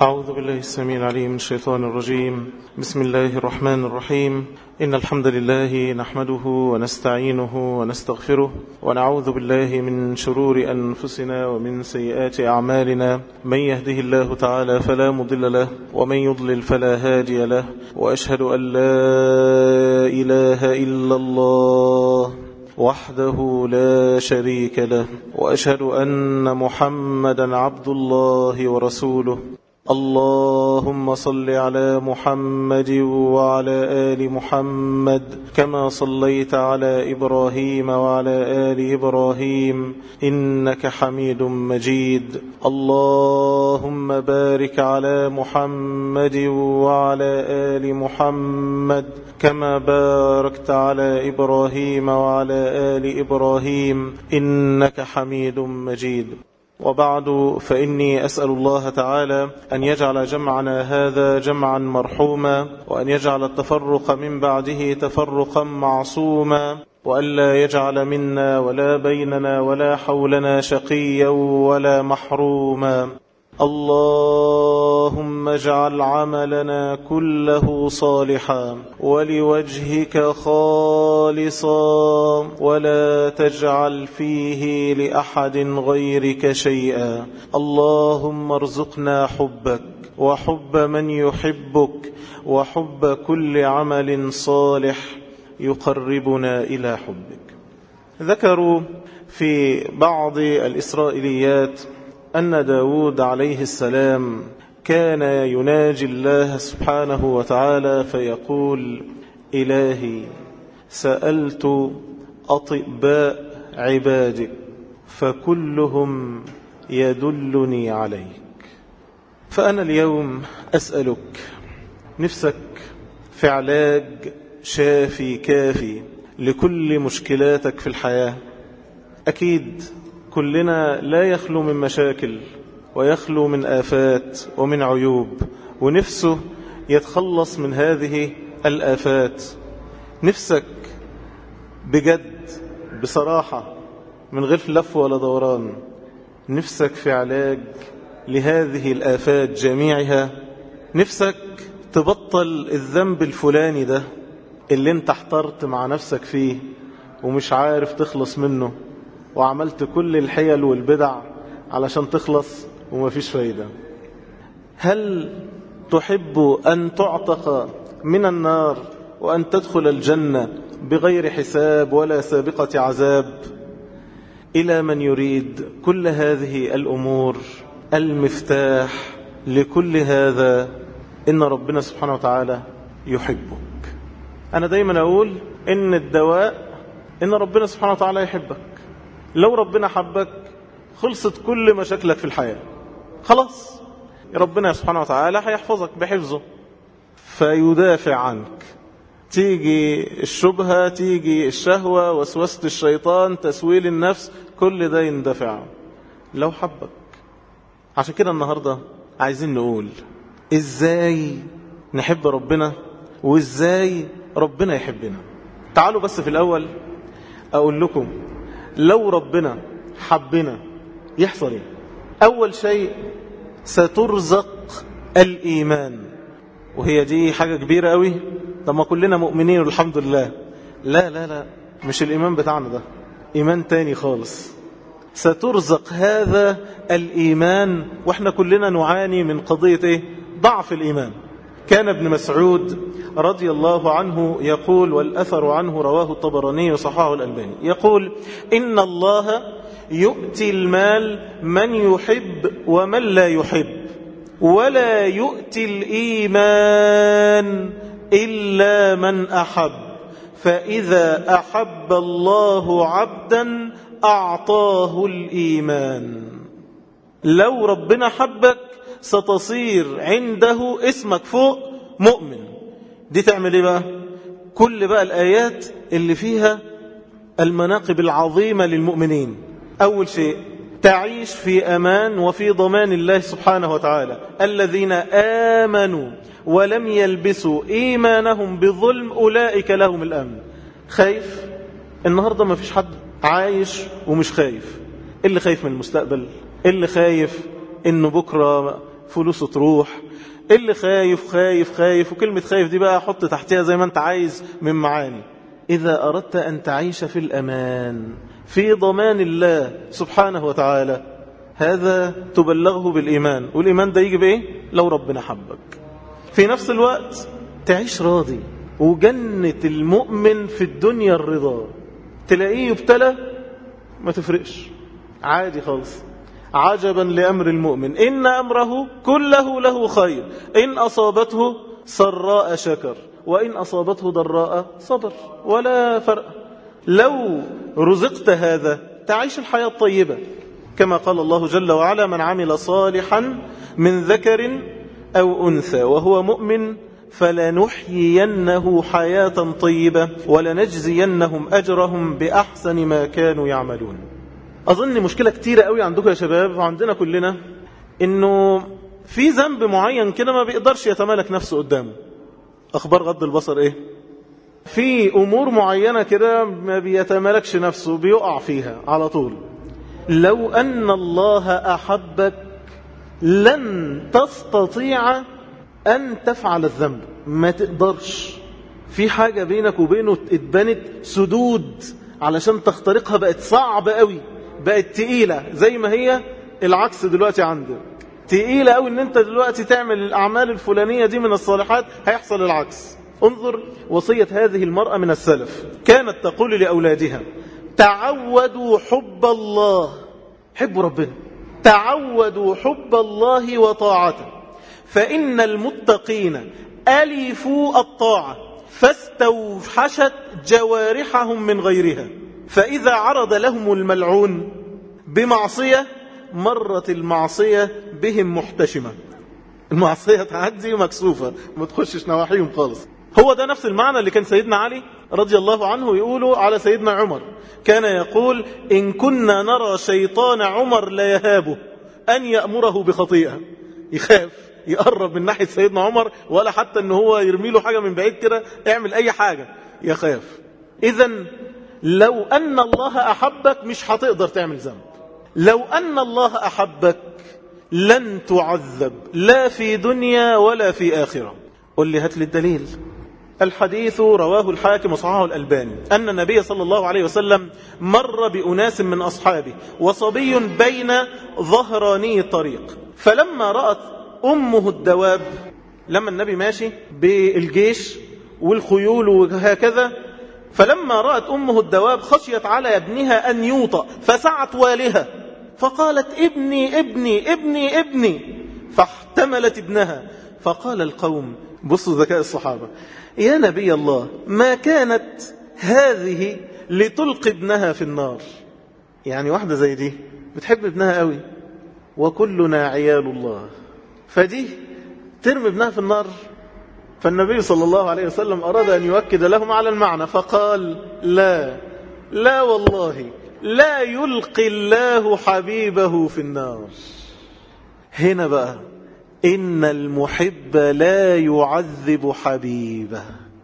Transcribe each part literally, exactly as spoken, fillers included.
أعوذ بالله السميع العليم من الشيطان الرجيم. بسم الله الرحمن الرحيم. إن الحمد لله نحمده ونستعينه ونستغفره ونعوذ بالله من شرور أنفسنا ومن سيئات أعمالنا. من يهده الله تعالى فلا مضل له ومن يضلل فلا هادي له، وأشهد أن لا إله إلا الله وحده لا شريك له، وأشهد أن محمدا عبد الله ورسوله. اللهم صل على محمد وعلى آل محمد كما صليت على إبراهيم وعلى آل إبراهيم إنك حميد مجيد. اللهم بارك على محمد وعلى آل محمد كما باركت على إبراهيم وعلى آل إبراهيم إنك حميد مجيد. وبعد، فإني أسأل الله تعالى أن يجعل جمعنا هذا جمعا مرحوما، وأن يجعل التفرق من بعده تفرقا معصوما، وأن لا يجعل منا ولا بيننا ولا حولنا شقيا ولا محروما. اللهم اجعل عملنا كله صالحا ولوجهك خالصا، ولا تجعل فيه لأحد غيرك شيئا. اللهم ارزقنا حبك وحب من يحبك وحب كل عمل صالح يقربنا إلى حبك. ذكروا في بعض الإسرائيليات أن داود عليه السلام كان يناجي الله سبحانه وتعالى فيقول: إلهي سألت أطباء عبادك فكلهم يدلني عليك. فأنا اليوم أسألك، نفسك في علاج شافي كافي لكل مشكلاتك في الحياة؟ أكيد كلنا لا يخلو من مشاكل ويخلو من آفات ومن عيوب، ونفسه يتخلص من هذه الآفات. نفسك بجد بصراحة من غير لف ولا دوران، نفسك في علاج لهذه الآفات جميعها؟ نفسك تبطل الذنب الفلاني ده اللي انت احترت مع نفسك فيه ومش عارف تخلص منه، وعملت كل الحيل والبدع علشان تخلص ومفيش فايدة؟ هل تحب أن تعتق من النار وأن تدخل الجنة بغير حساب ولا سابقة عذاب؟ إلى من يريد كل هذه الأمور المفتاح لكل هذا إن ربنا سبحانه وتعالى يحبك. أنا دايما أقول إن الدواء إن ربنا سبحانه وتعالى يحبك. لو ربنا حبك خلصت كل مشاكلك في الحياة، خلاص ربنا سبحانه وتعالى هيحفظك بحفظه فيدافع عنك. تيجي الشبهة، تيجي الشهوة، وسوسة الشيطان، تسويل النفس، كل ده يندفع لو حبك. عشان كده النهاردة عايزين نقول ازاي نحب ربنا وازاي ربنا يحبنا. تعالوا بس في الأول أقول لكم لو ربنا حبنا يحصل ايه. أول شيء سترزق الإيمان، وهي دي حاجة كبيرة قوي. طب ما كلنا مؤمنين والحمد لله. لا لا لا، مش الإيمان بتاعنا ده، إيمان تاني خالص. سترزق هذا الإيمان، وإحنا كلنا نعاني من قضية إيه؟ ضعف الإيمان. كان ابن مسعود رضي الله عنه يقول، والأثر عنه رواه الطبراني وصححه الألباني، يقول: إن الله يؤتي المال من يحب ومن لا يحب، ولا يؤتي الإيمان إلا من أحب، فإذا أحب الله عبدا أعطاه الإيمان. لو ربنا حبك ستصير عنده اسمك فوق مؤمن. دي تعمل ايه بقى؟ كل بقى الآيات اللي فيها المناقب العظيمة للمؤمنين. أول شيء تعيش في أمان وفي ضمان الله سبحانه وتعالى. الذين آمنوا ولم يلبسوا إيمانهم بظلم أولئك لهم الأمن. خايف؟ النهاردة ما فيش حد عايش ومش خايف. اللي خايف من المستقبل، اللي خايف إنه بكرة فلوسه تروح، اللي خايف خايف خايف، وكلمة خايف دي بقى حط تحتها زي ما انت عايز من معاني. إذا أردت أن تعيش في الأمان في ضمان الله سبحانه وتعالى، هذا تبلغه بالإيمان. والإيمان ده يجي بإيه؟ لو ربنا حبك. في نفس الوقت تعيش راضي، وجنة المؤمن في الدنيا الرضا. تلاقيه يبتلى ما تفرقش، عادي خالص. عجبا لأمر المؤمن إن أمره كله له خير، إن أصابته سراء شكر وإن أصابته ضراء صبر، ولا فرق. لو رزقت هذا تعيش الحياة الطيبة، كما قال الله جل وعلا: من عمل صالحا من ذكر أو أنثى وهو مؤمن فلنحيينه حياة طيبة ولنجزينهم أجرهم بأحسن ما كانوا يعملون. أظن مشكلة كتيرة قوي عندكم يا شباب وعندنا كلنا، إنه في ذنب معين كده ما بيقدرش يتمالك نفسه قدامه. أخبار غض البصر إيه؟ في أمور معينة كده ما بيتمالكش نفسه، بيقع فيها على طول. لو أن الله أحبك لن تستطيع أن تفعل الذنب، ما تقدرش. في حاجة بينك وبينه اتبنت سدود علشان تخترقها، بقت صعبة قوي، بقت تقيلة. زي ما هي العكس دلوقتي عندك، تقيلة قوي ان انت دلوقتي تعمل الأعمال الفلانية دي من الصالحات، هيحصل العكس. انظر وصية هذه المرأة من السلف، كانت تقول لأولادها: تعودوا حب الله، حبوا ربنا، تعودوا حب الله وطاعته، فإن المتقين ألفوا الطاعة فاستوحشت جوارحهم من غيرها، فإذا عرض لهم الملعون بمعصية مرت المعصية بهم محتشمة. المعصية تعدي مكسوفة، ما تخشش نواحيهم خالص. هو ده نفس المعنى اللي كان سيدنا علي رضي الله عنه يقوله على سيدنا عمر. كان يقول: إن كنا نرى شيطان عمر لا يهابه أن يأمره بخطيئة. يخاف يقرب من ناحية سيدنا عمر، ولا حتى أنه هو يرمي له حاجة من بعيد كده، اعمل أي حاجة، يخاف. إذن لو أن الله أحبك مش هتقدر تعمل ذنب. لو أن الله أحبك لن تعذب لا في دنيا ولا في آخرة. قل لي هات لي الدليل. الحديث رواه الحاكم وصححه الألباني أن النبي صلى الله عليه وسلم مر بأناس من أصحابه وصبي بين ظهراني الطريق، فلما رأت أمه الدواب، لما النبي ماشي بالجيش والخيول وهكذا، فلما رأت أمه الدواب خشيت على ابنها أن يوطأ فسعت والها فقالت: ابني ابني ابني ابني، فاحتملت ابنها. فقال القوم، بصوا ذكاء الصحابة: يا نبي الله، ما كانت هذه لتلقي ابنها في النار. يعني واحدة زي دي بتحب ابنها قوي، وكلنا عيال الله، فدي ترمي ابنها في النار. فالنبي صلى الله عليه وسلم أراد أن يؤكد لهم على المعنى، فقال: لا لا والله لا يلقي الله حبيبه في النار. هنا بقى إن المحب لا يعذب حبيبه.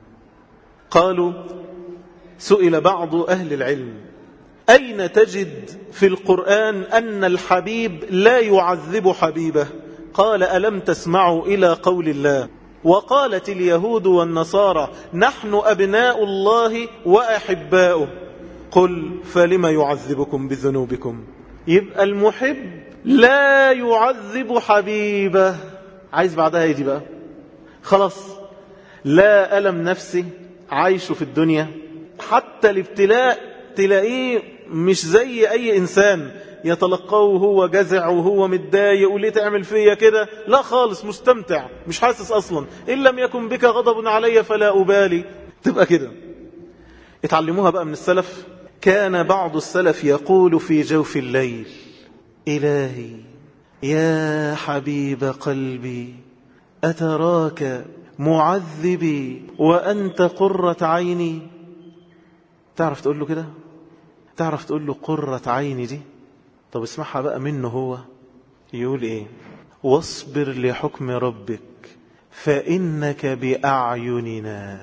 قالوا: سئل بعض أهل العلم: أين تجد في القرآن أن الحبيب لا يعذب حبيبه؟ قال: ألم تسمعوا إلى قول الله: وقالت اليهود والنصارى نحن أبناء الله وأحباؤه، قل فلم يعذبكم بذنوبكم. يبقى المحب لا يعذب حبيبه. عايز بعدها يدي بقى خلاص، لا ألم نفسي عايشه في الدنيا، حتى الابتلاء تلاقيه مش زي أي إنسان يتلقاه وهو جزع وهو متضايق وليه تعمل فيا كده، لا خالص، مستمتع، مش حاسس أصلا. إن لم يكن بك غضب علي فلا أبالي. تبقى كده. اتعلموها بقى من السلف. كان بعض السلف يقول في جوف الليل: إلهي يا حبيب قلبي، أتراك معذبي وأنت قرة عيني. تعرف تقول له كده؟ تعرف تقول له قرة عيني دي؟ طب اسمعها بقى منه هو. يقول ايه؟ واصبر لحكم ربك فإنك بأعيننا.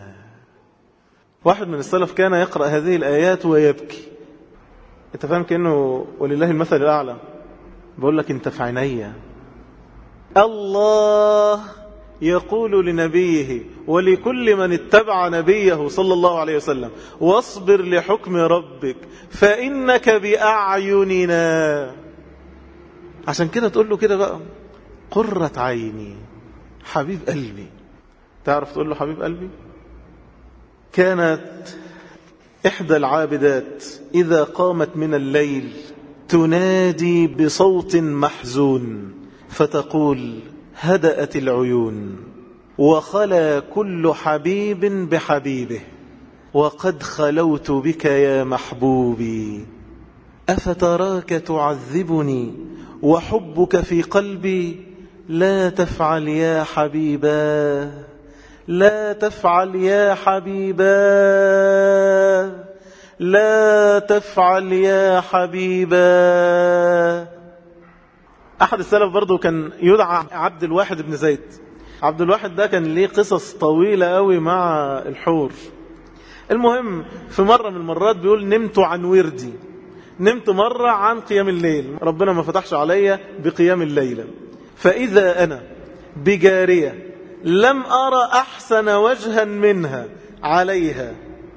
واحد من السلف كان يقرأ هذه الآيات ويبكي. انت فاهم كأنه ولله المثل الأعلى، بقول لك انت في عينيا، الله يقول لنبيه ولكل من اتبع نبيه صلى الله عليه وسلم: واصبر لحكم ربك فإنك بأعيننا. عشان كده تقول له كده بقى: قرة عيني، حبيب قلبي. تعرف تقول له حبيب قلبي؟ كانت إحدى العابدات إذا قامت من الليل تنادي بصوت محزون فتقول: هدأت العيون وخلا كل حبيب بحبيبه وقد خلوت بك يا محبوبي، أفتراك تعذبني وحبك في قلبي، لا تفعل يا حبيبا، لا تفعل يا حبيبا، لا تفعل يا حبيبا. أحد السلف برضو كان يدعى عبد الواحد بن زيد. عبد الواحد ده كان ليه قصص طويلة قوي مع الحور. المهم في مرة من المرات بيقول: نمت عن وردي، نمت مرة عن قيام الليل، ربنا ما فتحش عليا بقيام الليل، فإذا أنا بجارية لم أرى أحسن وجها منها، عليها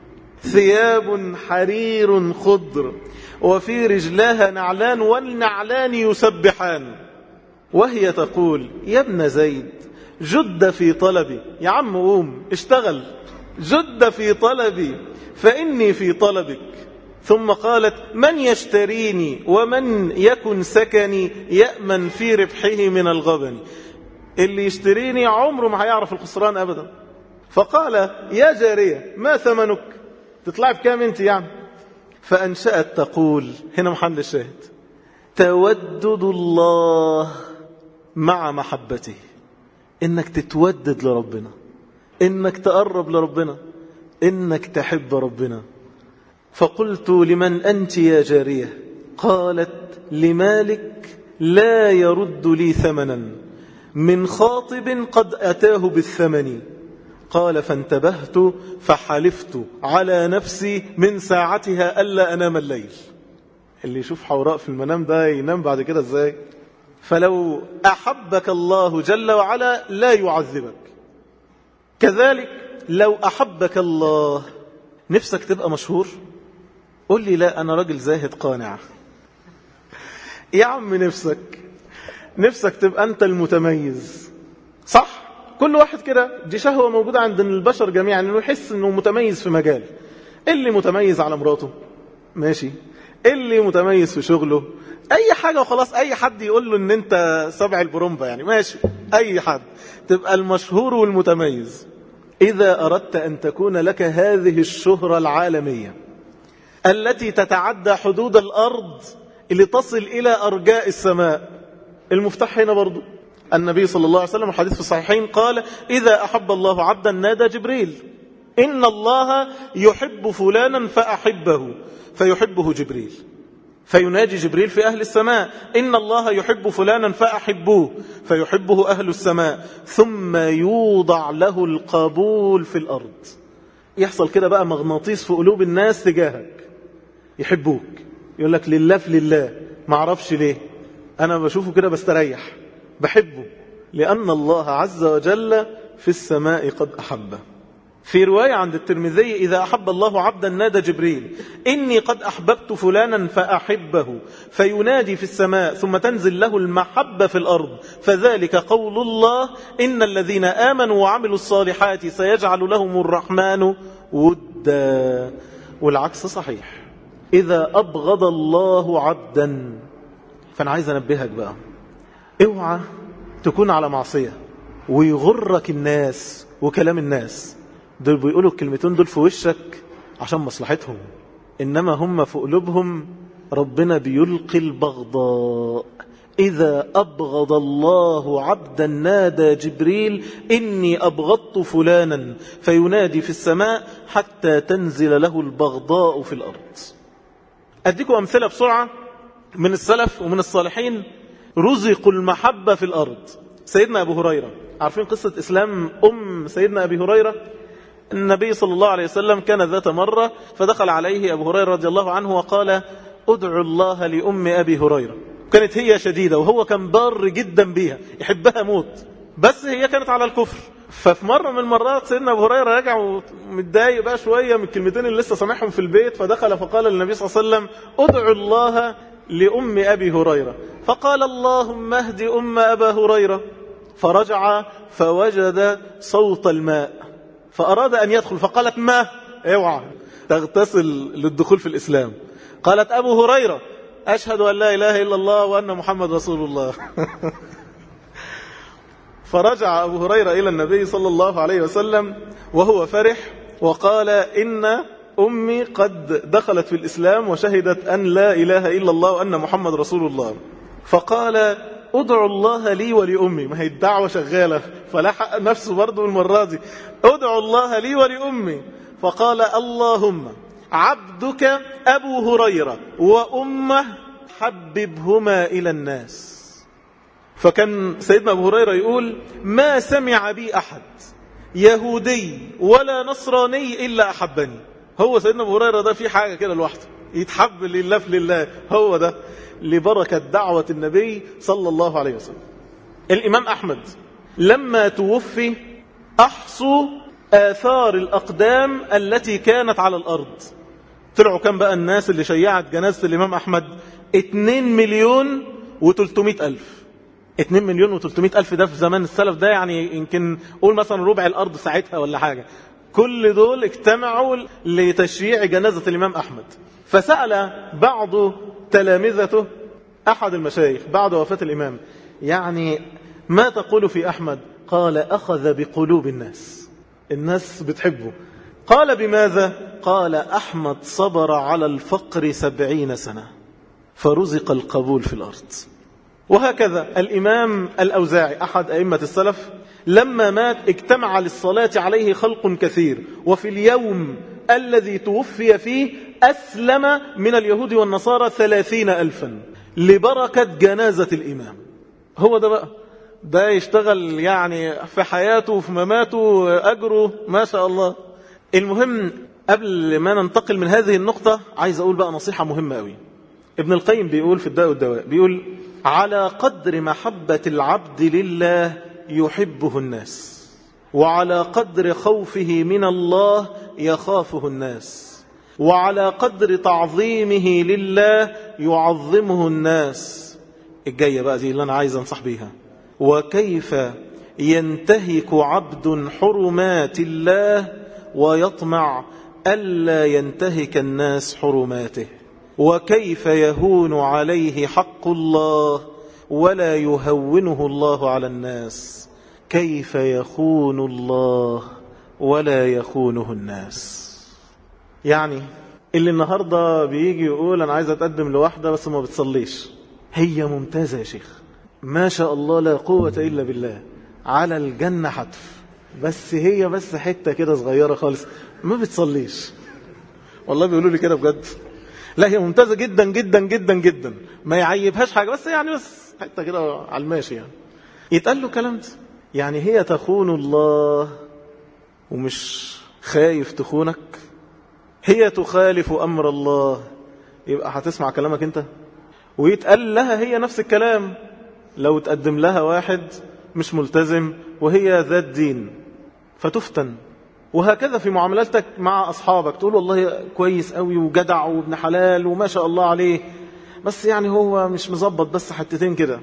ثياب حرير خضر وفي رجلها نعلان والنعلان يسبحان، وهي تقول: يا ابن زيد جد في طلبي، يا عم قوم اشتغل، جد في طلبي فإني في طلبك. ثم قالت: من يشتريني ومن يكن سكني يأمن في ربحه من الغبن، اللي يشتريني عمره ما هيعرف الخسران أبدا. فقال: يا جارية ما ثمنك، تطلع بكام انت يعني؟ فأنشأت تقول، هنا محل الشاهد: تودد الله مع محبته، إنك تتودد لربنا، إنك تقرب لربنا، إنك تحب ربنا. فقلت: لمن أنت يا جارية؟ قالت: لمالك لا يرد لي ثمنا، من خاطب قد أتاه بالثمن. قال: فانتبهت فحلفت على نفسي من ساعتها ألا أنام الليل. اللي يشوف حوراء في المنام ده ينام بعد كده ازاي؟ فلو أحبك الله جل وعلا لا يعذبك. كذلك لو أحبك الله، نفسك تبقى مشهور؟ قل لي: لا أنا راجل زاهد قانع. يا عم نفسك نفسك تبقى أنت المتميز، صح؟ كل واحد كده، دي شهوة موجودة عند البشر جميعا، انه يحس انه متميز في مجال. اللي متميز على مراته ماشي، اللي متميز في شغله، اي حاجة وخلاص. اي حد يقول له ان انت سبع البرومبا يعني ماشي، اي حد تبقى المشهور والمتميز. اذا اردت ان تكون لك هذه الشهرة العالمية التي تتعدى حدود الارض لتصل الى ارجاء السماء، المفتاح هنا برضو. النبي صلى الله عليه وسلم حديث في الصحيحين قال: إذا أحب الله عبدا نادى جبريل: إن الله يحب فلانا فأحبه، فيحبه جبريل. فيناجي جبريل في أهل السماء: إن الله يحب فلانا فأحبوه، فيحبه أهل السماء. ثم يوضع له القبول في الأرض، يحصل كده بقى مغناطيس في قلوب الناس تجاهك، يحبوك، يقول لك لله في لله، ما اعرفش ليه، أنا بشوفه كده بستريح، بحبه، لأن الله عز وجل في السماء قد أحبه. في رواية عند الترمذي: إذا أحب الله عبدا نادى جبريل: إني قد أحببت فلانا فأحبه، فينادي في السماء ثم تنزل له المحبة في الأرض، فذلك قول الله: إن الذين آمنوا وعملوا الصالحات سيجعل لهم الرحمن ودا. والعكس صحيح، إذا أبغض الله عبدا. فأنا عايز أنبهك بقى، اوعى تكون على معصية ويغرك الناس وكلام الناس. دول بيقولوا الكلمتين دول في وشك عشان مصلحتهم، إنما هم في قلوبهم ربنا بيلقي البغضاء. إذا أبغض الله عبدا نادى جبريل: إني أبغضت فلانا، فينادي في السماء حتى تنزل له البغضاء في الأرض. أديكم أمثلة بسرعة من السلف ومن الصالحين رزقوا المحبة في الأرض. سيدنا أبو هريرة، عارفين قصة إسلام أم سيدنا أبي هريرة؟ النبي صلى الله عليه وسلم كان ذات مرة فدخل عليه أبو هريرة رضي الله عنه وقال: أدعو الله لأم أبي هريرة. كانت هي شديدة وهو كان بار جدا بيها يحبها موت، بس هي كانت على الكفر. ففي مرة من المرات سيدنا أبو هريرة رجع ومتضايق بقى شوية من الكلمتين اللي لسه سامعهم في البيت، فدخل فقال للنبي صلى الله عليه وسلم ادعو الله لأم أبي هريرة، فقال اللهم اهد أم أبا هريرة. فرجع فوجد صوت الماء فأراد أن يدخل، فقالت ما اوعى تغتسل للدخول في الإسلام. قالت أبو هريرة أشهد أن لا إله إلا الله وأن محمد رسول الله. فرجع أبو هريرة إلى النبي صلى الله عليه وسلم وهو فرح وقال إن أمي قد دخلت في الإسلام وشهدت أن لا إله إلا الله وأن محمد رسول الله. فقال ادعو الله لي ولأمي، ما هي الدعوة شغالة فلحق نفسه برضو المرة دي، ادعو الله لي ولأمي. فقال اللهم عبدك أبو هريرة وأمه حببهما إلى الناس. فكان سيدنا أبو هريرة يقول ما سمع بي أحد يهودي ولا نصراني إلا أحبني. هو سيدنا أبو هريرة ده في حاجة كده لوحده يتحب لله في لله، هو ده لبركة دعوة النبي صلى الله عليه وسلم. الإمام أحمد لما توفي أحصوا آثار الأقدام التي كانت على الأرض. طلعوا كم بقى الناس اللي شيعت جنازة الإمام أحمد؟ اتنين مليون وتلتمائة ألف. اتنين مليون وتلتمائة ألف ده في زمان السلف ده يعني يمكن قول مثلا ربع الأرض ساعتها ولا حاجة. كل دول اجتمعوا لتشييع جنازة الإمام أحمد. فسأل بعض تلامذته أحد المشايخ بعد وفاة الإمام يعني ما تقول في أحمد؟ قال أخذ بقلوب الناس، الناس بتحبه. قال بماذا؟ قال أحمد صبر على الفقر سبعين سنة فرزق القبول في الأرض. وهكذا الإمام الأوزاعي أحد أئمة السلف لما مات اجتمع للصلاة عليه خلق كثير، وفي اليوم الذي توفي فيه أسلم من اليهود والنصارى ثلاثين ألفا لبركة جنازة الإمام. هو ده بقى، ده يشتغل يعني في حياته وفي مماته أجره ما شاء الله. المهم قبل ما ننتقل من هذه النقطة عايز أقول بقى نصيحة مهمة قوي. ابن القيم بيقول في الداء والدواء بيقول على قدر محبة العبد لله يحبه الناس، وعلى قدر خوفه من الله يخافه الناس، وعلى قدر تعظيمه لله يعظمه الناس. الجاية بقى دي اللي أنا عايز أنصح بيها. وكيف ينتهك عبد حرمات الله ويطمع ألا ينتهك الناس حرماته، وكيف يهون عليه حق الله ولا يهونه الله على الناس، كيف يخون الله ولا يخونه الناس. يعني اللي النهاردة بيجي يقول أنا عايز أتقدم لواحدة بس ما بتصليش، هي ممتازة يا شيخ ما شاء الله لا قوة إلا بالله على الجنة حتف، بس هي بس حتة كده صغيرة خالص ما بتصليش. والله بيقولوا لي كده بجد. لا هي ممتازة جدا جدا جدا جدا ما يعيبهاش حاجة، بس يعني بس حتى كده على الماشي يعني يتقال له كلام ده. يعني هي تخون الله ومش خايف تخونك، هي تخالف أمر الله يبقى هتسمع كلامك انت. ويتقال لها هي نفس الكلام لو تقدم لها واحد مش ملتزم وهي ذات دين فتفتن. وهكذا في معاملاتك مع أصحابك تقول والله كويس قوي وجدع وابن حلال وما شاء الله عليه، بس يعني هو مش مظبط بس حتتين كده.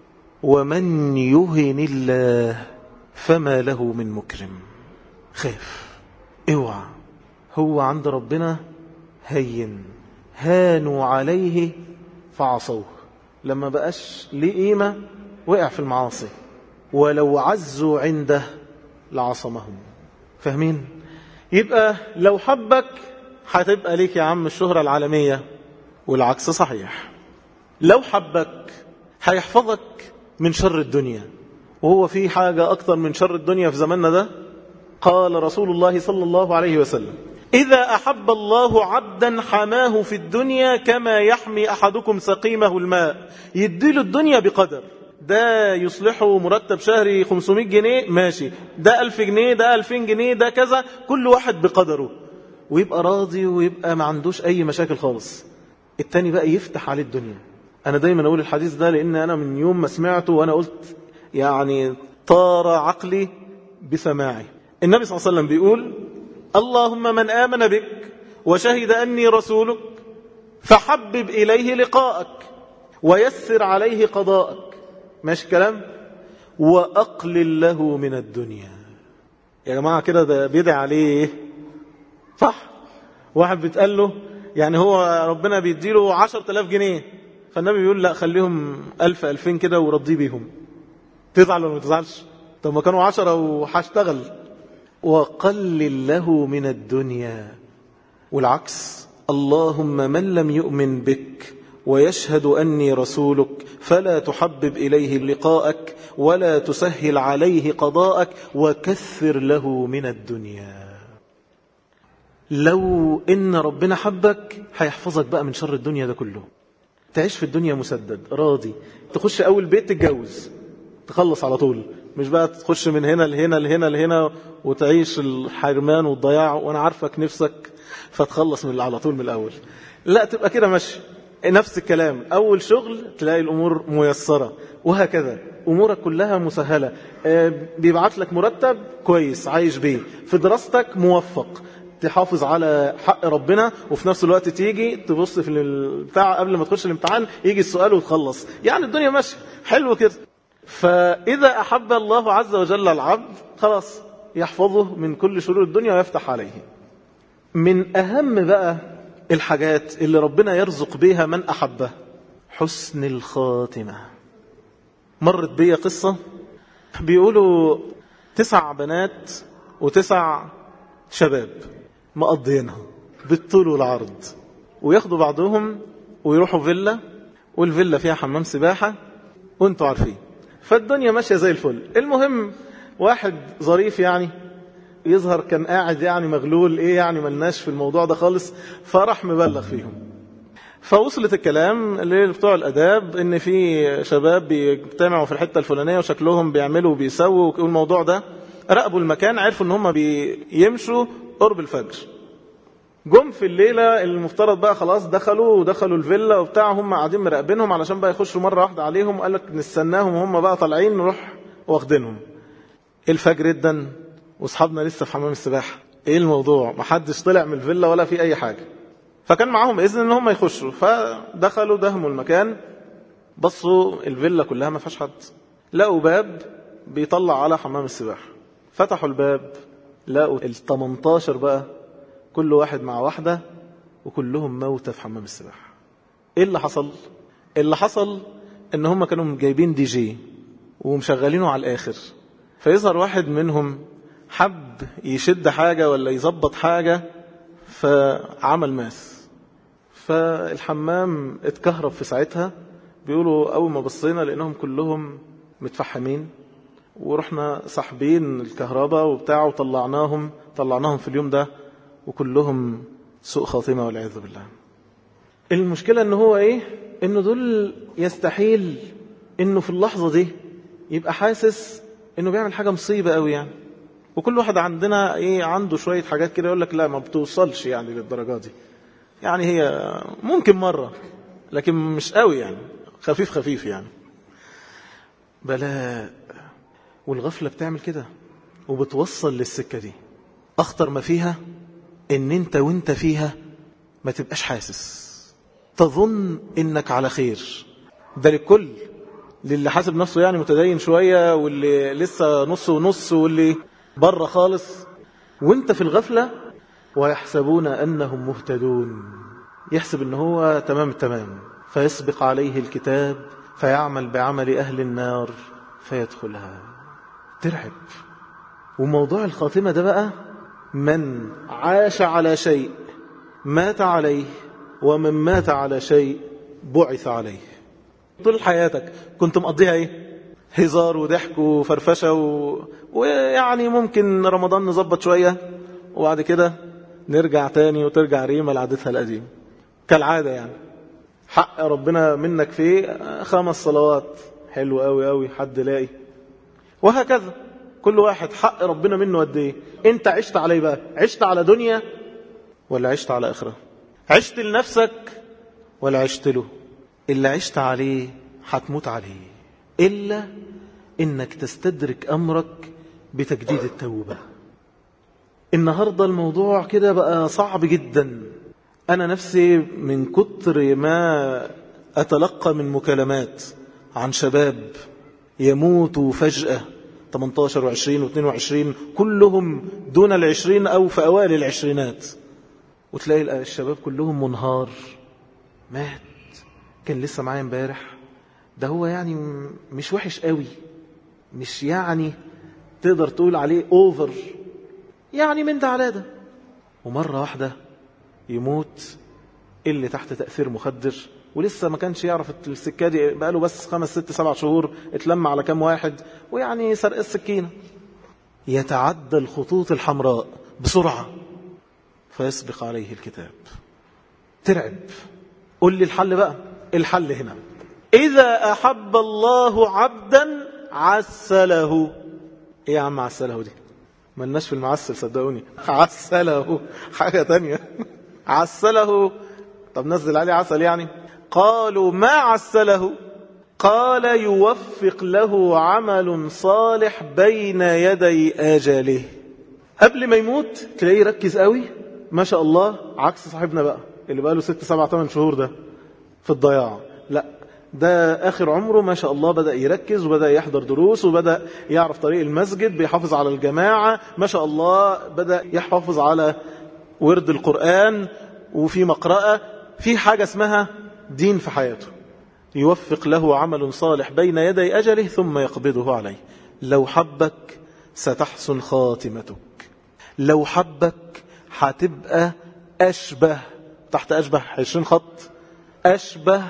ومن يهن الله فما له من مكرم. خاف اوعى، هو عند ربنا هين، هانوا عليه فعصوه، لما بقاش ليه قيمة وقع في المعاصي، ولو عزوا عنده لعصمهم. فاهمين؟ يبقى لو حبك هتبقى ليك يا عم الشهرة العالمية، والعكس صحيح. لو حبك هيحفظك من شر الدنيا، وهو في حاجة أكتر من شر الدنيا في زماننا ده. قال رسول الله صلى الله عليه وسلم إذا أحب الله عبدا حماه في الدنيا كما يحمي أحدكم سقيمه الماء. يديله الدنيا بقدر، ده يصلحه مرتب شهري خمسمائة جنيه ماشي، ده ألف جنيه، ده ألفين جنيه، ده كذا، كل واحد بقدره، ويبقى راضي ويبقى ما عندوش أي مشاكل خالص. التاني بقى يفتح عليه الدنيا أنا دايما أقول الحديث ده لأن أنا من يوم ما سمعته وأنا قلت يعني طار عقلي بسماعي. النبي صلى الله عليه وسلم بيقول: اللهم من آمن بك وشهد أني رسولك فحبب إليه لقاءك ويسر عليه قضاءك. ماشي كلام؟ وأقلل له من الدنيا. يا جماعة كده ده بيدعي عليه إيه؟ صح؟ واحد بيتقال له يعني هو ربنا بيديله عشر تلاف جنيه، فالنبي بيقول لا خليهم ألف ألفين كده ورضي بيهم. تزعل ولا ما تزعلش؟ طب ما كانوا عشرة وهشتغل. وقلل له من الدنيا. والعكس: اللهم من لم يؤمن بك ويشهد أني رسولك فلا تحبب إليه لقاءك ولا تسهل عليه قضاءك وكثر له من الدنيا. لو إن ربنا حبك هيحفظك بقى من شر الدنيا ده كله. تعيش في الدنيا مسدد راضي، تخش أول بيت تتجوز تخلص على طول، مش بقى تخش من هنا لهنا لهنا لهنا وتعيش الحرمان والضياع وأنا عارفك نفسك فتخلص من على طول من الأول. لا، تبقى كده ماشي. نفس الكلام، أول شغل تلاقي الأمور ميسرة، وهكذا أمورك كلها مسهلة. بيبعت لك مرتب كويس عايش بيه، في دراستك موفق، تحافظ على حق ربنا وفي نفس الوقت تيجي تبص في البتاع قبل ما تخش الامتحان يجي السؤال وتخلص. يعني الدنيا ماشية حلو كده. فإذا أحب الله عز وجل العبد خلاص يحفظه من كل شرور الدنيا ويفتح عليه. من أهم بقى الحاجات اللي ربنا يرزق بها من أحبه حسن الخاتمة. مرت بي قصة بيقولوا تسع بنات وتسع شباب مقضينها بالطول والعرض، وياخدوا بعضهم ويروحوا فيلا، والفيلا فيها حمام سباحة وانتوا عارفين، فالدنيا ماشية زي الفل. المهم واحد ظريف يعني يظهر كان قاعد يعني مغلول، ايه يعني ملناش في الموضوع ده خالص، فرح مبلغ فيهم. فوصلت الكلام لبتوع الاداب ان في شباب بيجتمعوا في الحتة الفلانية وشكلهم بيعملوا وبيسووا والموضوع ده. راقبوا المكان، عرفوا ان هم بيمشوا قرب الفجر. جم في الليلة المفترض بقى خلاص دخلوا ودخلوا الفيلا وبتاع، هم قاعدين مراقبينهم علشان بقى يخشوا مرة واحدة عليهم، وقال لك نستناهم وهم بقى طالعين نروح واخدينهم. الفجر جدا واصحابنا لسه في حمام السباحة. ايه الموضوع؟ محدش طلع من الفيلا ولا في اي حاجة. فكان معاهم اذن ان هم يخشوا، فدخلوا دهموا المكان، بصوا الفيلا كلها ما فيهاش حد، لقوا باب بيطلع على حمام السباحة. فتحوا الباب لقوا ال تمنتاشر بقى كل واحد مع واحدة وكلهم موتى في حمام السباحة. ايه اللي حصل؟ اللي حصل ان هم كانوا جايبين دي جي ومشغلينه على الاخر، فيظهر واحد منهم حب يشد حاجة ولا يظبط حاجة فعمل ماس، فالحمام اتكهرب في ساعتها. بيقولوا اول ما بصينا لانهم كلهم متفحمين، ورحنا سحبين الكهرباء وبتاع وطلعناهم طلعناهم في اليوم ده وكلهم سوء خاتمة والعياذ بالله. المشكلة انه هو ايه؟ انه دول يستحيل انه في اللحظة دي يبقى حاسس انه بيعمل حاجة مصيبة قوي يعني. وكل واحد عندنا ايه عنده شوية حاجات كده يقول لك لا ما بتوصلش يعني للدرجة دي، يعني هي ممكن مرة لكن مش قوي يعني، خفيف خفيف يعني. بلاء. والغفلة بتعمل كده وبتوصل للسكة دي. اخطر ما فيها ان انت وانت فيها ما تبقاش حاسس، تظن انك على خير. ده للكل، للي حاسب نفسه يعني متدين شوية واللي لسه نص ونص واللي بره خالص. وانت في الغفلة ويحسبون انهم مهتدون، يحسب ان هو تمام التمام، فيسبق عليه الكتاب فيعمل بعمل اهل النار فيدخلها. ترعب. وموضوع الخاتمة ده بقى من عاش على شيء مات عليه، ومن مات على شيء بعث عليه. طول حياتك كنت مقضيها ايه؟ هزار وضحك وفرفشة و... ويعني ممكن رمضان نظبط شوية وبعد كده نرجع تاني وترجع ريما لعادتها القديم كالعادة يعني. حق ربنا منك فيه خمس صلوات، حلو قوي قوي حد لاقي، وهكذا كل واحد حق ربنا منه قد ايه. انت عشت عليه بقى؟ عشت على دنيا ولا عشت على اخرة؟ عشت لنفسك ولا عشت له؟ اللي عشت عليه هتموت عليه، إلا إنك تستدرك أمرك بتجديد التوبة. النهاردة الموضوع كده بقى صعب جدا. أنا نفسي من كتر ما أتلقى من مكالمات عن شباب يموتوا فجأة ثمانية عشر وعشرين واثنين وعشرين، كلهم دون العشرين أو في أوائل العشرينات، وتلاقي الشباب كلهم منهار، مات، كان لسه معايا امبارح، ده هو يعني مش وحش قوي، مش يعني تقدر تقول عليه اوفر، يعني من ده على ده، ومرة واحدة يموت اللي تحت تأثير مخدر، ولسه ما كانش يعرف السكة دي، بقاله بس خمس ست سبع شهور اتلم على كام واحد ويعني سرق السكينة، يتعدى الخطوط الحمراء بسرعة فيسبق عليه الكتاب. ترعب. قل لي الحل بقى. الحل هنا: إذا أحب الله عبدا عسله. إيه يا عم عسله دي؟ ملناش في المعسل صدقوني. عسله حاجة تانية. عسله، طب نزل عليه عسل يعني. قالوا ما عسله؟ قال يوفق له عمل صالح بين يدي أجله. قبل ما يموت تلاقيه يركز قوي ما شاء الله، عكس صاحبنا بقى اللي بقى له ست سبع ثمان شهور ده في الضياع. لا، ده آخر عمره ما شاء الله بدأ يركز وبدأ يحضر دروس وبدأ يعرف طريق المسجد، بيحافظ على الجماعة ما شاء الله، بدأ يحافظ على ورد القرآن، وفي مقرأة، في حاجة اسمها دين في حياته. يوفق له عمل صالح بين يدي أجله ثم يقبضه عليه. لو حبك ستحسن خاتمتك، لو حبك هتبقى أشبه، تحت أشبه عشرين خط، أشبه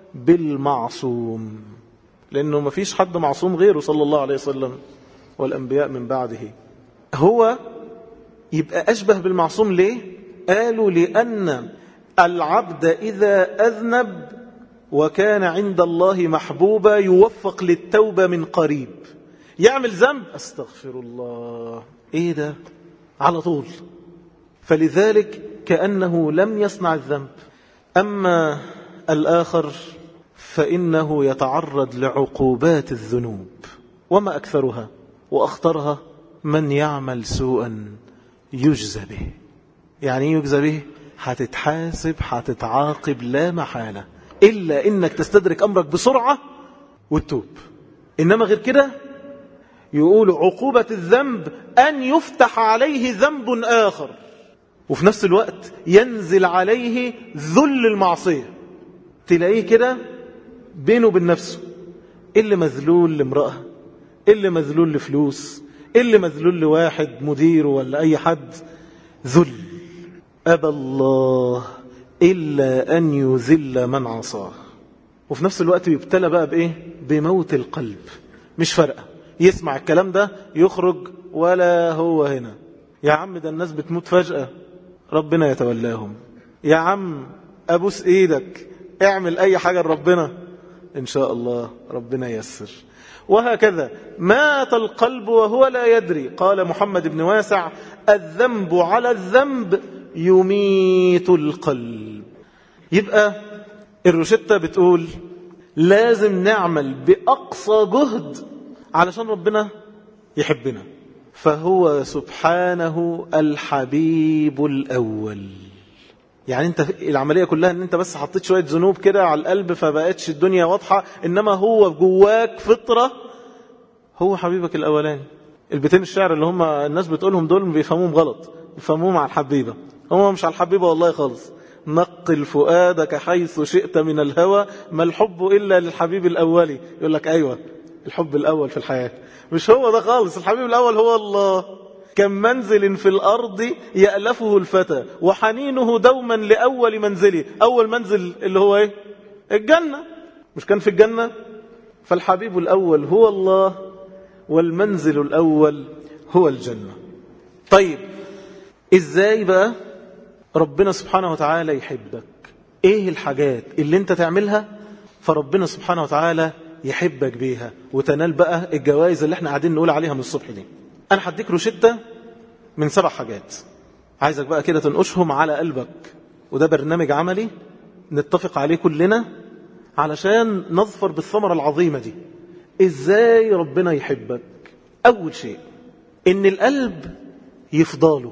بالمعصوم، لأنه ما فيش حد معصوم غيره صلى الله عليه وسلم والأنبياء من بعده. هو يبقى أشبه بالمعصوم ليه؟ قالوا لأن العبد إذا أذنب وكان عند الله محبوبا يوفق للتوبة من قريب. يعمل ذنب أستغفر الله، إيه ده؟ على طول. فلذلك كأنه لم يصنع الذنب. أما الآخر فإنه يتعرض لعقوبات الذنوب، وما أكثرها وأخطرها: من يعمل سوءا يجزى به. يعني يجزى به؟ هتتحاسب، هتتعاقب لا محالة، إلا إنك تستدرك أمرك بسرعة وتتوب. إنما غير كده يقول عقوبة الذنب أن يفتح عليه ذنب آخر، وفي نفس الوقت ينزل عليه ذل المعصية. تلاقيه كده بينه وبين نفسه، اللي مذلول لامرأة، اللي مذلول لفلوس، اللي مذلول لواحد مديره ولا أي حد، ذل. أبى الله إلا أن يذل من عصاه. وفي نفس الوقت يبتلى بقى بإيه؟ بموت القلب. مش فارقة، يسمع الكلام ده يخرج ولا هو هنا. يا عم ده الناس بتموت فجأة، ربنا يتولاهم. يا عم أبوس إيدك، اعمل أي حاجة لربنا، إن شاء الله ربنا ييسر. وهكذا مات القلب وهو لا يدري. قال محمد بن واسع: الذنب على الذنب يميت القلب. يبقى الروشتة بتقول لازم نعمل بأقصى جهد علشان ربنا يحبنا، فهو سبحانه الحبيب الأول. يعني انت العملية كلها ان انت بس حطيت شوية ذنوب كده على القلب فبقتش الدنيا واضحة، انما هو جواك فطرة، هو حبيبك الأولاني. البيتين الشعر اللي هم الناس بتقولهم دول بيفهموهم غلط، بيفهموهم على الحبيبة، هم مش على الحبيبة والله خالص. نقل فؤادك حيث شئت من الهوى، ما الحب إلا للحبيب الأولي. يقول لك أيوة الحب الأول في الحياة، مش هو ده خالص. الحبيب الأول هو الله. كم منزل في الأرض يألفه الفتى وحنينه دوما لأول منزله. أول منزل اللي هو إيه؟ الجنة. مش كان في الجنة؟ فالحبيب الأول هو الله، والمنزل الأول هو الجنة. طيب إزاي بقى ربنا سبحانه وتعالى يحبك؟ إيه الحاجات اللي أنت تعملها فربنا سبحانه وتعالى يحبك بيها وتنال بقى الجوائز اللي احنا قاعدين نقول عليها من الصبح دي؟ أنا هديك روشتة من سبع حاجات، عايزك بقى كده تنقشهم على قلبك، وده برنامج عملي نتفق عليه كلنا علشان نظفر بالثمرة العظيمة دي. ازاي ربنا يحبك؟ اول شيء ان القلب يفضاله،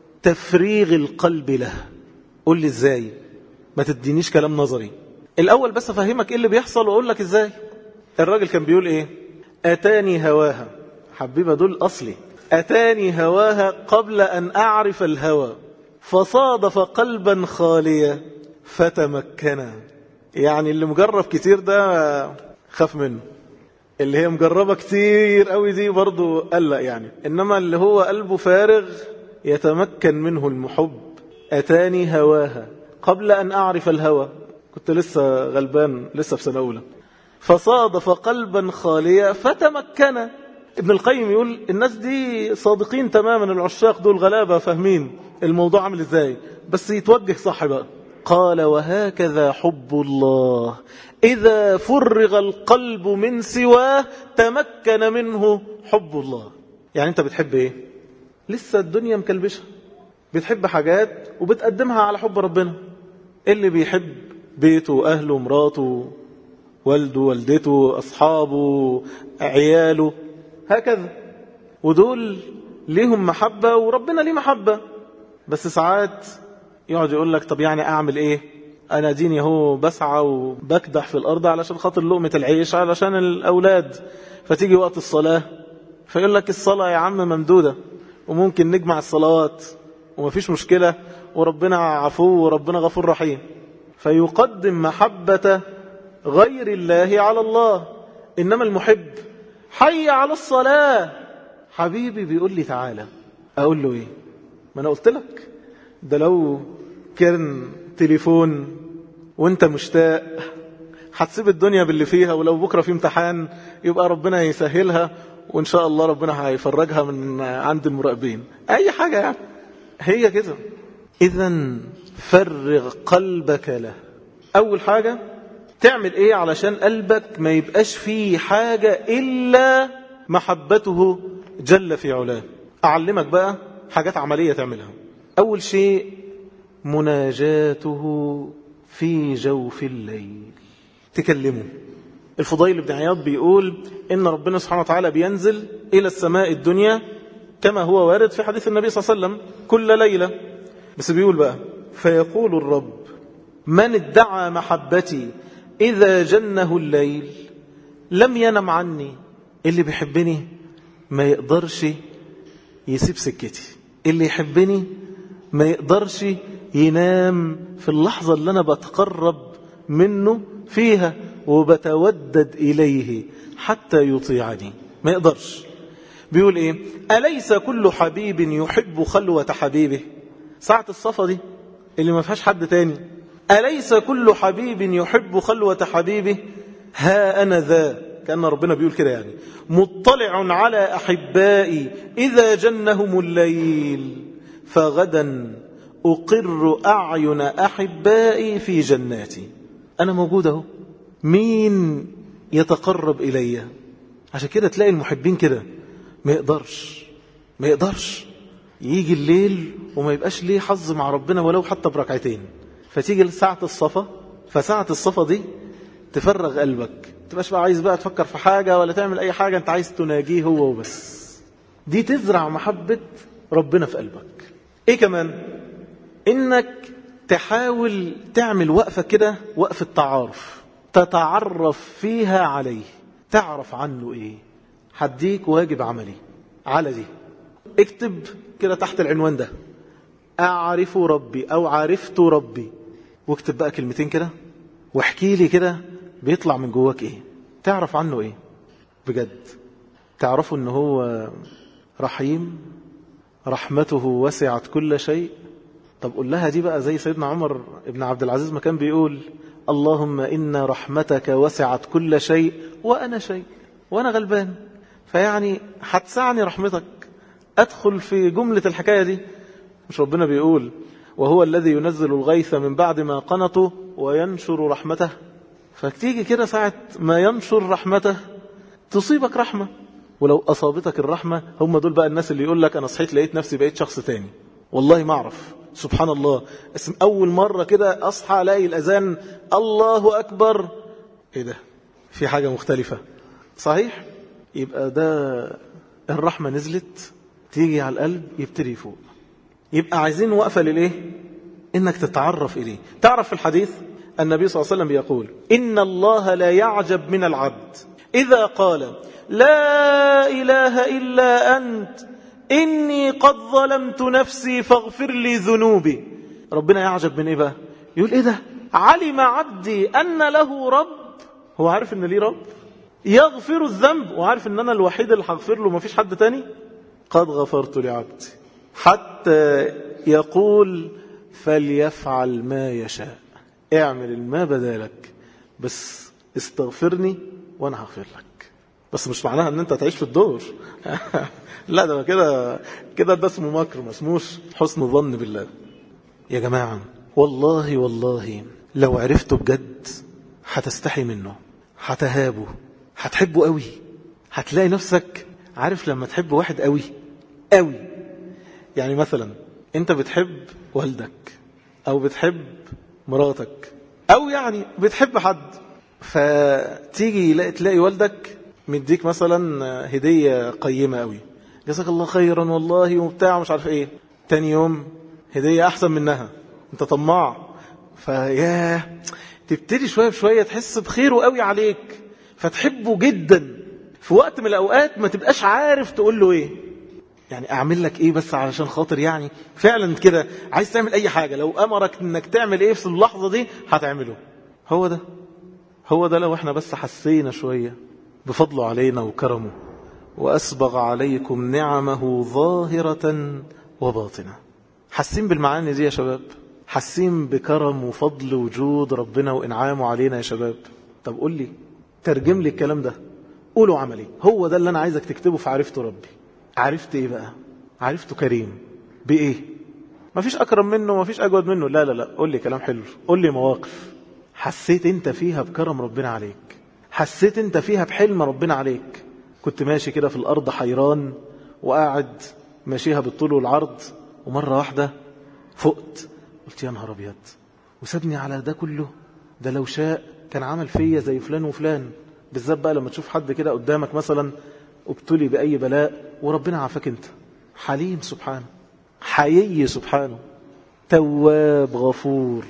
تفريغ القلب له. قول لي ازاي؟ ما تدينيش كلام نظري، الاول بس افهمك ايه اللي بيحصل واقول لك ازاي. الراجل كان بيقول ايه؟ اتاني هواها. حبيبه دول اصلي. اتاني هواها قبل ان اعرف الهوى، فصادف قلبا خاليا فتمكنا. يعني اللي مجرب كتير ده خاف منه، اللي هي مجربة كتير قوي دي برضو قلق يعني. إنما اللي هو قلبه فارغ يتمكن منه المحب. أتاني هواها قبل أن أعرف الهوى، كنت لسه غلبان لسه في سنة أولى، فصادف قلبا خاليا فتمكن. ابن القيم يقول الناس دي صادقين تماما، العشاق دول غلابة فاهمين الموضوع عامل ازاي، بس يتوجه صح بقى. قال وهكذا حب الله إذا فرغ القلب من سواه تمكن منه حب الله. يعني أنت بتحب إيه؟ لسه الدنيا مكلبشة، بتحب حاجات وبتقدمها على حب ربنا. اللي بيحب بيته، أهله، مراته، والده، والدته، أصحابه، عياله، هكذا. ودول ليهم محبة وربنا ليه محبة. بس ساعات يقعد يقول لك طب يعني أعمل إيه؟ أنا ديني هو بسعى وبكدح في الأرض علشان خاطر لقمة العيش، علشان الأولاد. فتيجي وقت الصلاة فيقول لك الصلاة يا عم ممدودة وممكن نجمع الصلوات ومفيش مشكلة، وربنا عفو وربنا غفور رحيم. فيقدم محبة غير الله على الله. إنما المحب حي على الصلاة، حبيبي بيقول لي تعالى، أقول له إيه؟ ما أنا قلت لك ده لو كان تليفون وانت مشتاق هتسيب الدنيا باللي فيها، ولو بكرة في امتحان يبقى ربنا يسهلها وان شاء الله ربنا هيفرجها من عند المراقبين، اي حاجة يعني. هي كده. اذن فرغ قلبك له. اول حاجة تعمل ايه علشان قلبك ما يبقاش فيه حاجة الا محبته جل في علاه؟ اعلمك بقى حاجات عملية تعملها. اول شيء مناجاته في جوف الليل، تكلمه. الفضيل بن عياض بيقول إن ربنا سبحانه وتعالى بينزل إلى السماء الدنيا كما هو وارد في حديث النبي صلى الله عليه وسلم كل ليلة. بس بيقول بقى فيقول الرب من ادعى محبتي إذا جنه الليل لم ينم عني. اللي بيحبني ما يقدرش يسيب سكتي، اللي يحبني ما يقدرش ينام في اللحظة اللي أنا بتقرب منه فيها وبتودد إليه حتى يطيعني، ما يقدرش. بيقول إيه؟ أليس كل حبيب يحب خلوة حبيبه؟ ساعة الصفا دي اللي ما فيهاش حد تاني. أليس كل حبيب يحب خلوة حبيبه؟ ها أنا ذا، كأن ربنا بيقول كده يعني، مطلع على أحبائي إذا جنهم الليل فغدا أقر أعين أحبائي في جناتي. أنا موجود أهو، مين يتقرب إلي؟ عشان كده تلاقي المحبين كده ما يقدرش ما يقدرش يجي الليل وما يبقاش ليه حظ مع ربنا ولو حتى بركعتين. فتيجي لساعة الصفا، فساعة الصفا دي تفرغ قلبك، تبقاش بقى عايز بقى تفكر في حاجة ولا تعمل أي حاجة، أنت عايز تناجيه هو وبس. دي تزرع محبة ربنا في قلبك. إيه كمان؟ إنك تحاول تعمل وقفة كده، وقفة تعارف، تتعرف فيها عليه، تعرف عنه إيه. هديك واجب عملي على دي، اكتب كده تحت العنوان ده أعرف ربي أو عرفت ربي، واكتب بقى كلمتين كده واحكي لي كده بيطلع من جواك إيه، تعرف عنه إيه بجد. تعرفه إنه هو رحيم، رحمته وسعت كل شيء. طب قول لها دي بقى زي سيدنا عمر ابن عبد العزيز ما كان بيقول اللهم إن رحمتك وسعت كل شيء وأنا شيء، وأنا غلبان، فيعني هتسعني رحمتك أدخل في جملة الحكاية دي. مش ربنا بيقول وهو الذي ينزل الغيث من بعد ما قنطوا وينشر رحمته؟ فتيجي كده ساعة ما ينشر رحمته تصيبك رحمة. ولو أصابتك الرحمة هم دول بقى الناس اللي يقول لك أنا صحيت لقيت نفسي بقيت شخص تاني. والله ما أعرف، سبحان الله، أول مرة كده أصحى ألاقي الأذان الله أكبر ايه ده، في حاجة مختلفة صحيح؟ يبقى ده الرحمة نزلت تيجي على القلب يبتدي يفوق. يبقى عايزين وقفة للإيه؟ إنك تتعرف إليه. تعرف في الحديث النبي صلى الله عليه وسلم بيقول إن الله لا يعجب من العبد إذا قال لا إله إلا أنت إني قد ظلمت نفسي فاغفر لي ذنوبي. ربنا يعجب من إيه بقى؟ يقول إيه ده؟ علم عبدي أن له رب. هو عارف إن ليه رب يغفر الذنب، وعارف إن أنا الوحيد اللي هغفر له، مفيش حد تاني. قد غفرت لعبدي حتى يقول فليفعل ما يشاء. اعمل ما بدالك، بس استغفرني وانا هغفر لك. بس مش معناها ان انت تعيش في الدور لا، ده كده كده ده اسمه مكر، ما اسموش حسن ظن بالله. يا جماعة والله والله لو عرفته بجد هتستحي منه، هتهابه، هتحبه قوي. هتلاقي نفسك عارف لما تحب واحد قوي قوي. يعني مثلا انت بتحب والدك او بتحب مراتك او يعني بتحب حد، فتيجي تلاقي والدك مديك مثلا هدية قيمة قوي، جزاك الله خيرا والله وبتاع مش عارف ايه. تاني يوم هدية احسن منها، انت طماع، فياه تبتدي شوية بشوية تحس بخيره قوي عليك فتحبه جدا. في وقت من الاوقات ما تبقاش عارف تقول له ايه، يعني اعمل لك ايه بس علشان خاطر، يعني فعلا كده عايز تعمل اي حاجة، لو امرك انك تعمل ايه في اللحظة دي هتعمله. هو ده هو ده لو احنا بس حسينا شوية بفضله علينا وكرمه. واسبغ عليكم نعمه ظاهرة وباطنة. حاسين بالمعاني دي يا شباب؟ حاسين بكرم وفضل وجود ربنا وانعامه علينا يا شباب؟ طب قول لي، ترجم لي الكلام ده، قوله عملي. هو ده اللي انا عايزك تكتبه في عرفته ربي. عرفت ايه بقى؟ عرفته كريم بايه؟ مفيش اكرم منه، مفيش اجود منه. لا لا لا، قول لي كلام حلو، قول لي مواقف حسيت انت فيها بكرم ربنا عليك، حسيت انت فيها بحلم ربنا عليك. كنت ماشي كده في الارض حيران وقاعد ماشيها بالطول والعرض، ومرة واحدة فقت قلت يا نهار ابيض، وسابني على ده كله. ده لو شاء كان عمل فيا زي فلان وفلان. بالذات بقى لما تشوف حد كده قدامك مثلا ابتلي بأي بلاء وربنا عافاك انت. حليم سبحانه، حيي سبحانه، تواب غفور.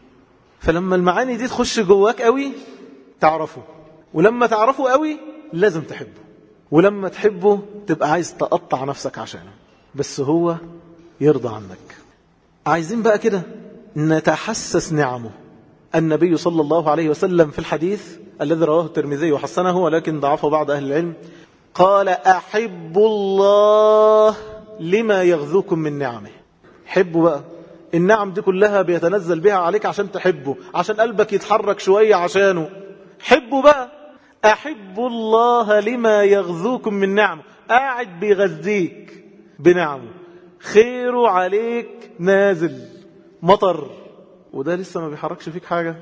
فلما المعاني دي تخش جواك قوي تعرفه، ولما تعرفه قوي لازم تحبه، ولما تحبه تبقى عايز تقطع نفسك عشانه، بس هو يرضى عنك. عايزين بقى كده نتحسس نعمه. النبي صلى الله عليه وسلم في الحديث الذي رواه الترمذي وحسنه ولكن ضعفه بعض أهل العلم قال أحب الله لما يغذوكم من نعمه. حبوا بقى النعم دي كلها بيتنزل بها عليك عشان تحبه، عشان قلبك يتحرك شوية عشانه. حبوا بقى. أحب الله لما يغذوكم من نعمه. قاعد بيغذيك بنعمه، خيره عليك نازل مطر، وده لسه ما بيحركش فيك حاجة.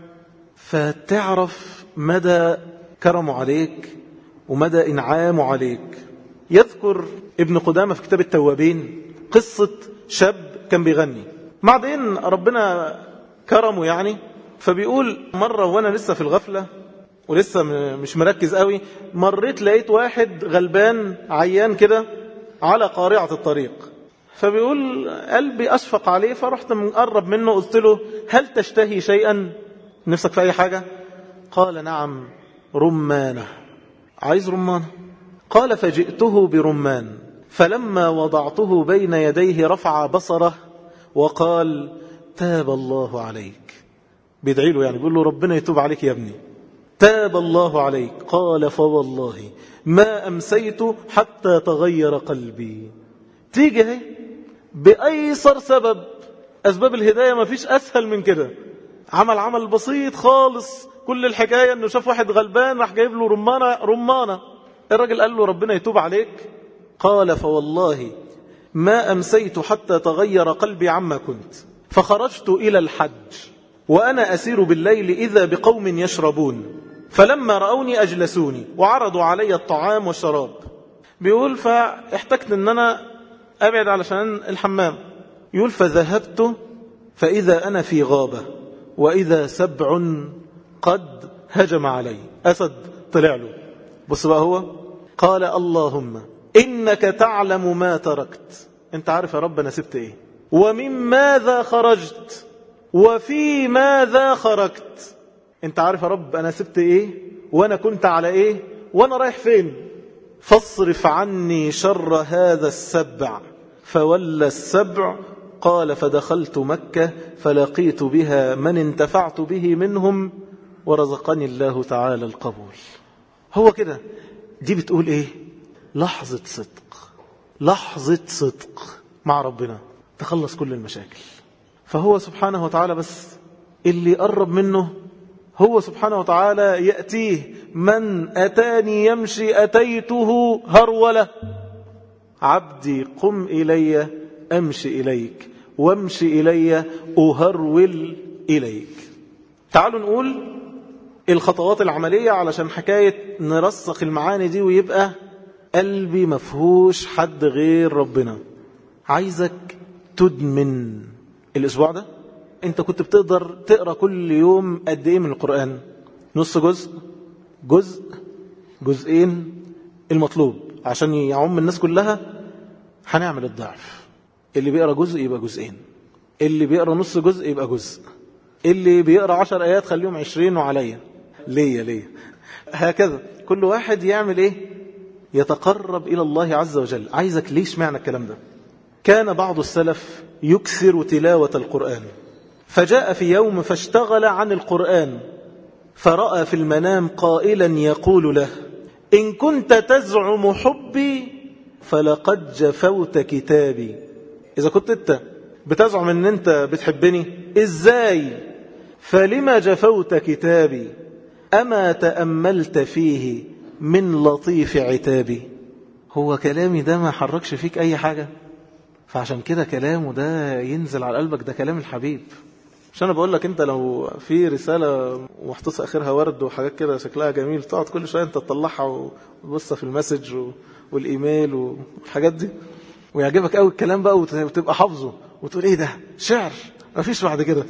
فتعرف مدى كرمه عليك ومدى إنعامه عليك. يذكر ابن قدامة في كتاب التوابين قصة شاب كان بيغني، بعدين ربنا كرمه يعني، فبيقول مرة وانا لسه في الغفلة ولسه مش مركز قوي، مريت لقيت واحد غلبان عيان كده على قارعة الطريق، فبيقول قلبي أشفق عليه، فرحت مقرب منه قلت له هل تشتهي شيئا؟ نفسك في أي حاجة؟ قال نعم رمانة، عايز رمانة. قال فجئته برمان، فلما وضعته بين يديه رفع بصره وقال تاب الله عليك. بيدعي له يعني، بيقول له ربنا يتوب عليك يا ابني، تاب الله عليك. قال فوالله ما أمسيت حتى تغير قلبي. تيجي هي بأيسر سبب، أسباب الهداية ما فيش أسهل من كده. عمل عمل بسيط خالص، كل الحكاية أنه شاف واحد غلبان راح جايب له رمانة رمانة. الراجل قال له ربنا يتوب عليك. قال فوالله ما أمسيت حتى تغير قلبي عما كنت، فخرجت إلى الحج وأنا أسير بالليل إذا بقوم يشربون، فلما رأوني أجلسوني وعرضوا علي الطعام والشراب. بيقول فاحتجت أن أنا أبعد علشان الحمام. يقول فذهبت فإذا أنا في غابة وإذا سبع قد هجم علي أسد طلع له. بص بقى هو قال اللهم إنك تعلم ما تركت. انت عارف يا رب أنا سبت إيه، ومن ماذا خرجت، وفي ماذا خرجت. انت عارف يا رب أنا سبت إيه، وأنا كنت على إيه، وأنا رايح فين. فاصرف عني شر هذا السبع. فولى السبع قال فدخلت مكة فلقيت بها من انتفعت به منهم ورزقني الله تعالى القبول. هو كده. دي بتقول ايه؟ لحظة صدق، لحظة صدق مع ربنا تخلص كل المشاكل. فهو سبحانه وتعالى بس اللي قرب منه، هو سبحانه وتعالى يأتيه من أتاني يمشي أتيته هرولة. عبدي قم إلي أمشي إليك وامشي إلي أهرول إليك. تعالوا نقول الخطوات العملية علشان حكاية نرسخ المعاني دي ويبقى قلبي مفهوش حد غير ربنا. عايزك تدمن الأسبوع ده. انت كنت بتقدر تقرأ كل يوم قد ايه من القرآن؟ نص جزء، جزء، جزئين المطلوب عشان يعم الناس كلها. هنعمل الضعف. اللي بيقرأ جزء يبقى جزئين، اللي بيقرأ نص جزء يبقى جزء، اللي بيقرأ عشر آيات خليهم عشرين وعليا ليه ليه. هكذا كل واحد يعمل ايه؟ يتقرب إلى الله عز وجل. عايزك ليش معنى الكلام ده؟ كان بعض السلف يكثر تلاوة القرآن، فجاء في يوم فاشتغل عن القرآن، فرأى في المنام قائلا يقول له إن كنت تزعم حبي فلقد جفوت كتابي. إذا كنت أنت بتزعم أن أنت بتحبني إزاي؟ فلما جفوت كتابي؟ أما تأملت فيه من لطيف عتابي. هو كلامي ده ما حركش فيك أي حاجة؟ فعشان كده كلامه ده ينزل على قلبك. ده كلام الحبيب. مش أنا بقول لك أنت لو في رسالة محطوط آخرها ورد وحاجات كده شكلها جميل تقعد كل شوية أنت تطلعها وتبص في المسج والإيميل والحاجات دي ويعجبك قوي الكلام بقى وتبقى حافظه وتقول إيه ده شعر ما فيش بعد كده.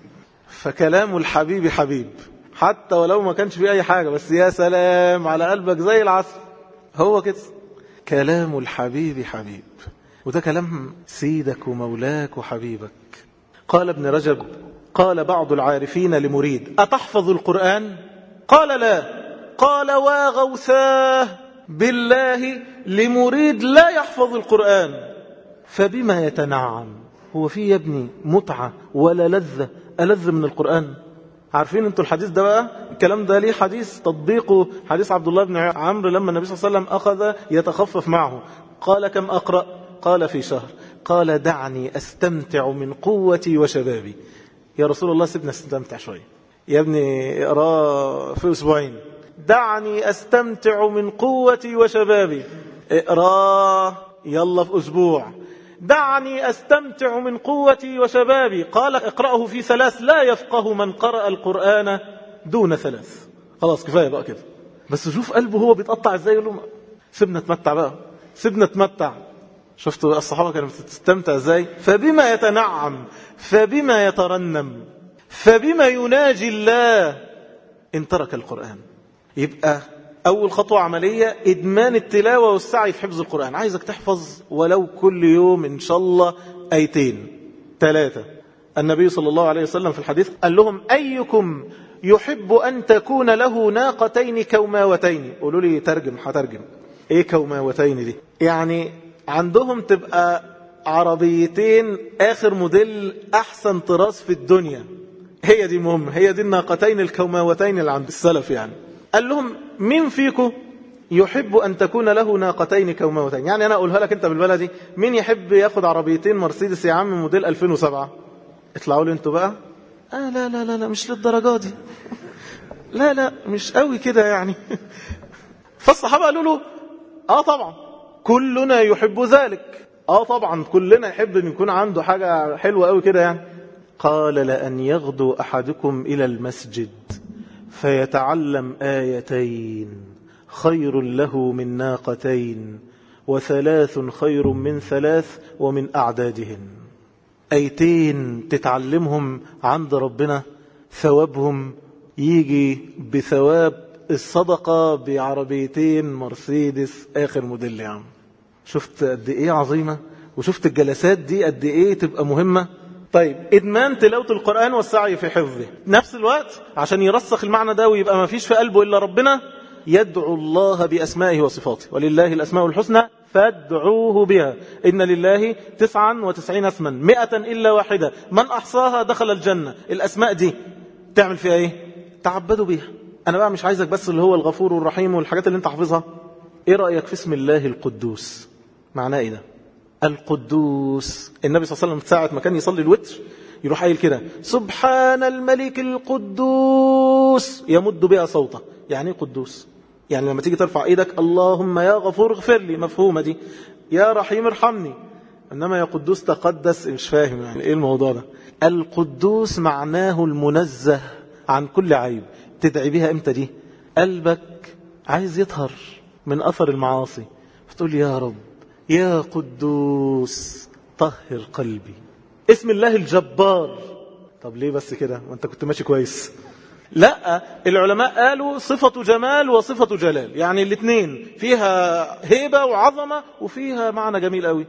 فكلام الحبيب حبيب حتى ولو ما كانش فيه أي حاجة، بس يا سلام على قلبك زي العسل. هو كده كلام الحبيب حبيب، وده كلام سيدك ومولاك وحبيبك. قال ابن رجب قال بعض العارفين لمريد أتحفظ القرآن؟ قال لا. قال واغوثاه بالله لمريد لا يحفظ القرآن فبما يتنعم. هو في يا ابني متعة ولا لذة ألذ من القرآن؟ عارفين انتوا الحديث ده بقى؟ الكلام ده ليه حديث تطبيقه حديث عبد الله بن عمرو لما النبي صلى الله عليه وسلم أخذ يتخفف معه. قال كم أقرأ؟ قال في شهر. قال دعني أستمتع من قوتي وشبابي. يا رسول الله سيبنا استمتع شوية يا ابني، اقرأ في أسبوعين. دعني أستمتع من قوتي وشبابي، اقرأ يلا في أسبوع. دعني أستمتع من قوتي وشبابي، قال اقرأه في ثلاث لا يفقه من قرأ القرآن دون ثلاث. خلاص كفاية بقى كده. بس شوف قلبه هو بيتقطع ازاي، يقول له سيبنا نتمتع بقى، سيبنا نتمتع. شفتوا الصحابة كانوا بتستمتع ازاي؟ فبما يتنعم، فبما يترنم، فبما يناجي الله ان ترك القرآن. يبقى أول خطوة عملية إدمان التلاوة والسعي في حفظ القرآن. عايزك تحفظ ولو كل يوم إن شاء الله آيتين ثلاثة. النبي صلى الله عليه وسلم في الحديث قال لهم أيكم يحب أن تكون له ناقتين كوماوتين؟ قولوا لي ترجم، هترجم إيه كوماوتين دي؟ يعني عندهم تبقى عربيتين آخر موديل أحسن طراز في الدنيا. هي دي مهم، هي دي الناقتين الكوماوتين اللي عند السلف. يعني قال لهم مين فيكم يحب أن تكون له ناقتين كوماوتين؟ يعني أنا أقولها لك أنت بالبلدي، مين يحب ياخد عربيتين مرسيدس يا عم موديل ألفين وسبعة؟ اطلعوا لي أنتوا بقى. آه لا لا لا لا مش للدرجة دي، لا لا مش قوي كده يعني. فالصحابة قالوا له آه طبعا كلنا يحب ذلك، آه طبعا كلنا يحب أن يكون عنده حاجة حلوة قوي كده يعني. قال لأن يغدو أحدكم إلى المسجد فيتعلم آيتين خير له من ناقتين، وثلاث خير من ثلاث ومن أعدادهن. آيتين تتعلمهم عند ربنا ثوابهم يجي بثواب الصدقة بعربيتين مرسيدس آخر موديل. يا عم شفت قد ايه عظيمة، وشفت الجلسات دي قد ايه تبقى مهمة. طيب إدمان تلاوة القرآن والسعي في حفظه، نفس الوقت عشان يرسخ المعنى ده ويبقى ما فيش في قلبه إلا ربنا، يدعو الله بأسمائه وصفاته، ولله الأسماء الحسنى فادعوه بها، إن لله تسعا وتسعين اسما مئة إلا واحدة من أحصاها دخل الجنة. الأسماء دي تعمل فيها إيه؟ تعبدوا بيها. أنا بقى مش عايزك بس اللي هو الغفور والرحيم والحاجات اللي انت حافظها. إيه رأيك في اسم الله القدوس؟ معناه إيه ده؟ القدوس. النبي صلى الله عليه وسلم ساعة ما كان يصلي الوتر يروح قايل كده سبحان الملك القدوس، يمد بها صوته. يعني ايه قدوس؟ يعني لما تيجي ترفع ايدك اللهم يا غفور اغفر لي، مفهومة دي، يا رحيم ارحمني. انما يا قدوس تقدس، مش فاهم يعني ايه الموضوع ده. القدوس معناه المنزه عن كل عيب. تدعي بها امتى دي؟ قلبك عايز يطهر من اثر المعاصي، فتقول يا رب يا قدوس طهر قلبي. اسم الله الجبار. طب ليه بس كده وانت كنت ماشي كويس؟ لا، العلماء قالوا صفة جمال وصفة جلال، يعني الاثنين فيها هيبة وعظمة وفيها معنى جميل قوي.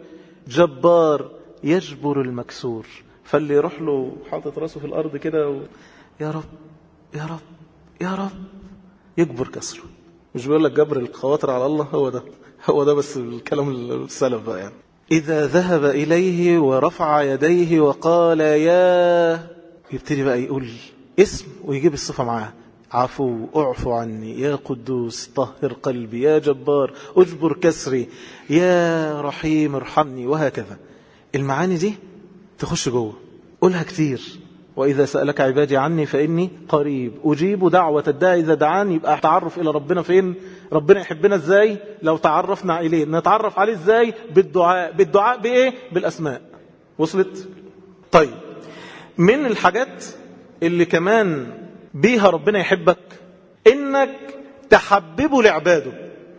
جبار يجبر المكسور، فاللي يروح له حاطط راسه في الأرض كده و... يا رب يا رب يا رب يجبر كسره. مش بيقول لك جبر الخواطر على الله؟ هو ده هو ده بس الكلام السلف بقى. يعني إذا ذهب إليه ورفع يديه وقال يا، يبتدي بقى يقول اسم ويجيب الصفة معاه. عفو اعفو عني، يا قدوس طهر قلبي، يا جبار اجبر كسري، يا رحيم ارحمني، وهكذا. المعاني دي تخش جوه، قولها كتير. وإذا سألك عبادي عني فإني قريب أجيب دعوة الداعي إذا دعاني. يبقى تعرف إلى ربنا فين؟ ربنا يحبنا إزاي؟ لو تعرفنا إليه. نتعرف عليه إزاي؟ بالدعاء. بالدعاء بإيه؟ بالأسماء. وصلت؟ طيب، من الحاجات اللي كمان بيها ربنا يحبك إنك تحببه لعباده.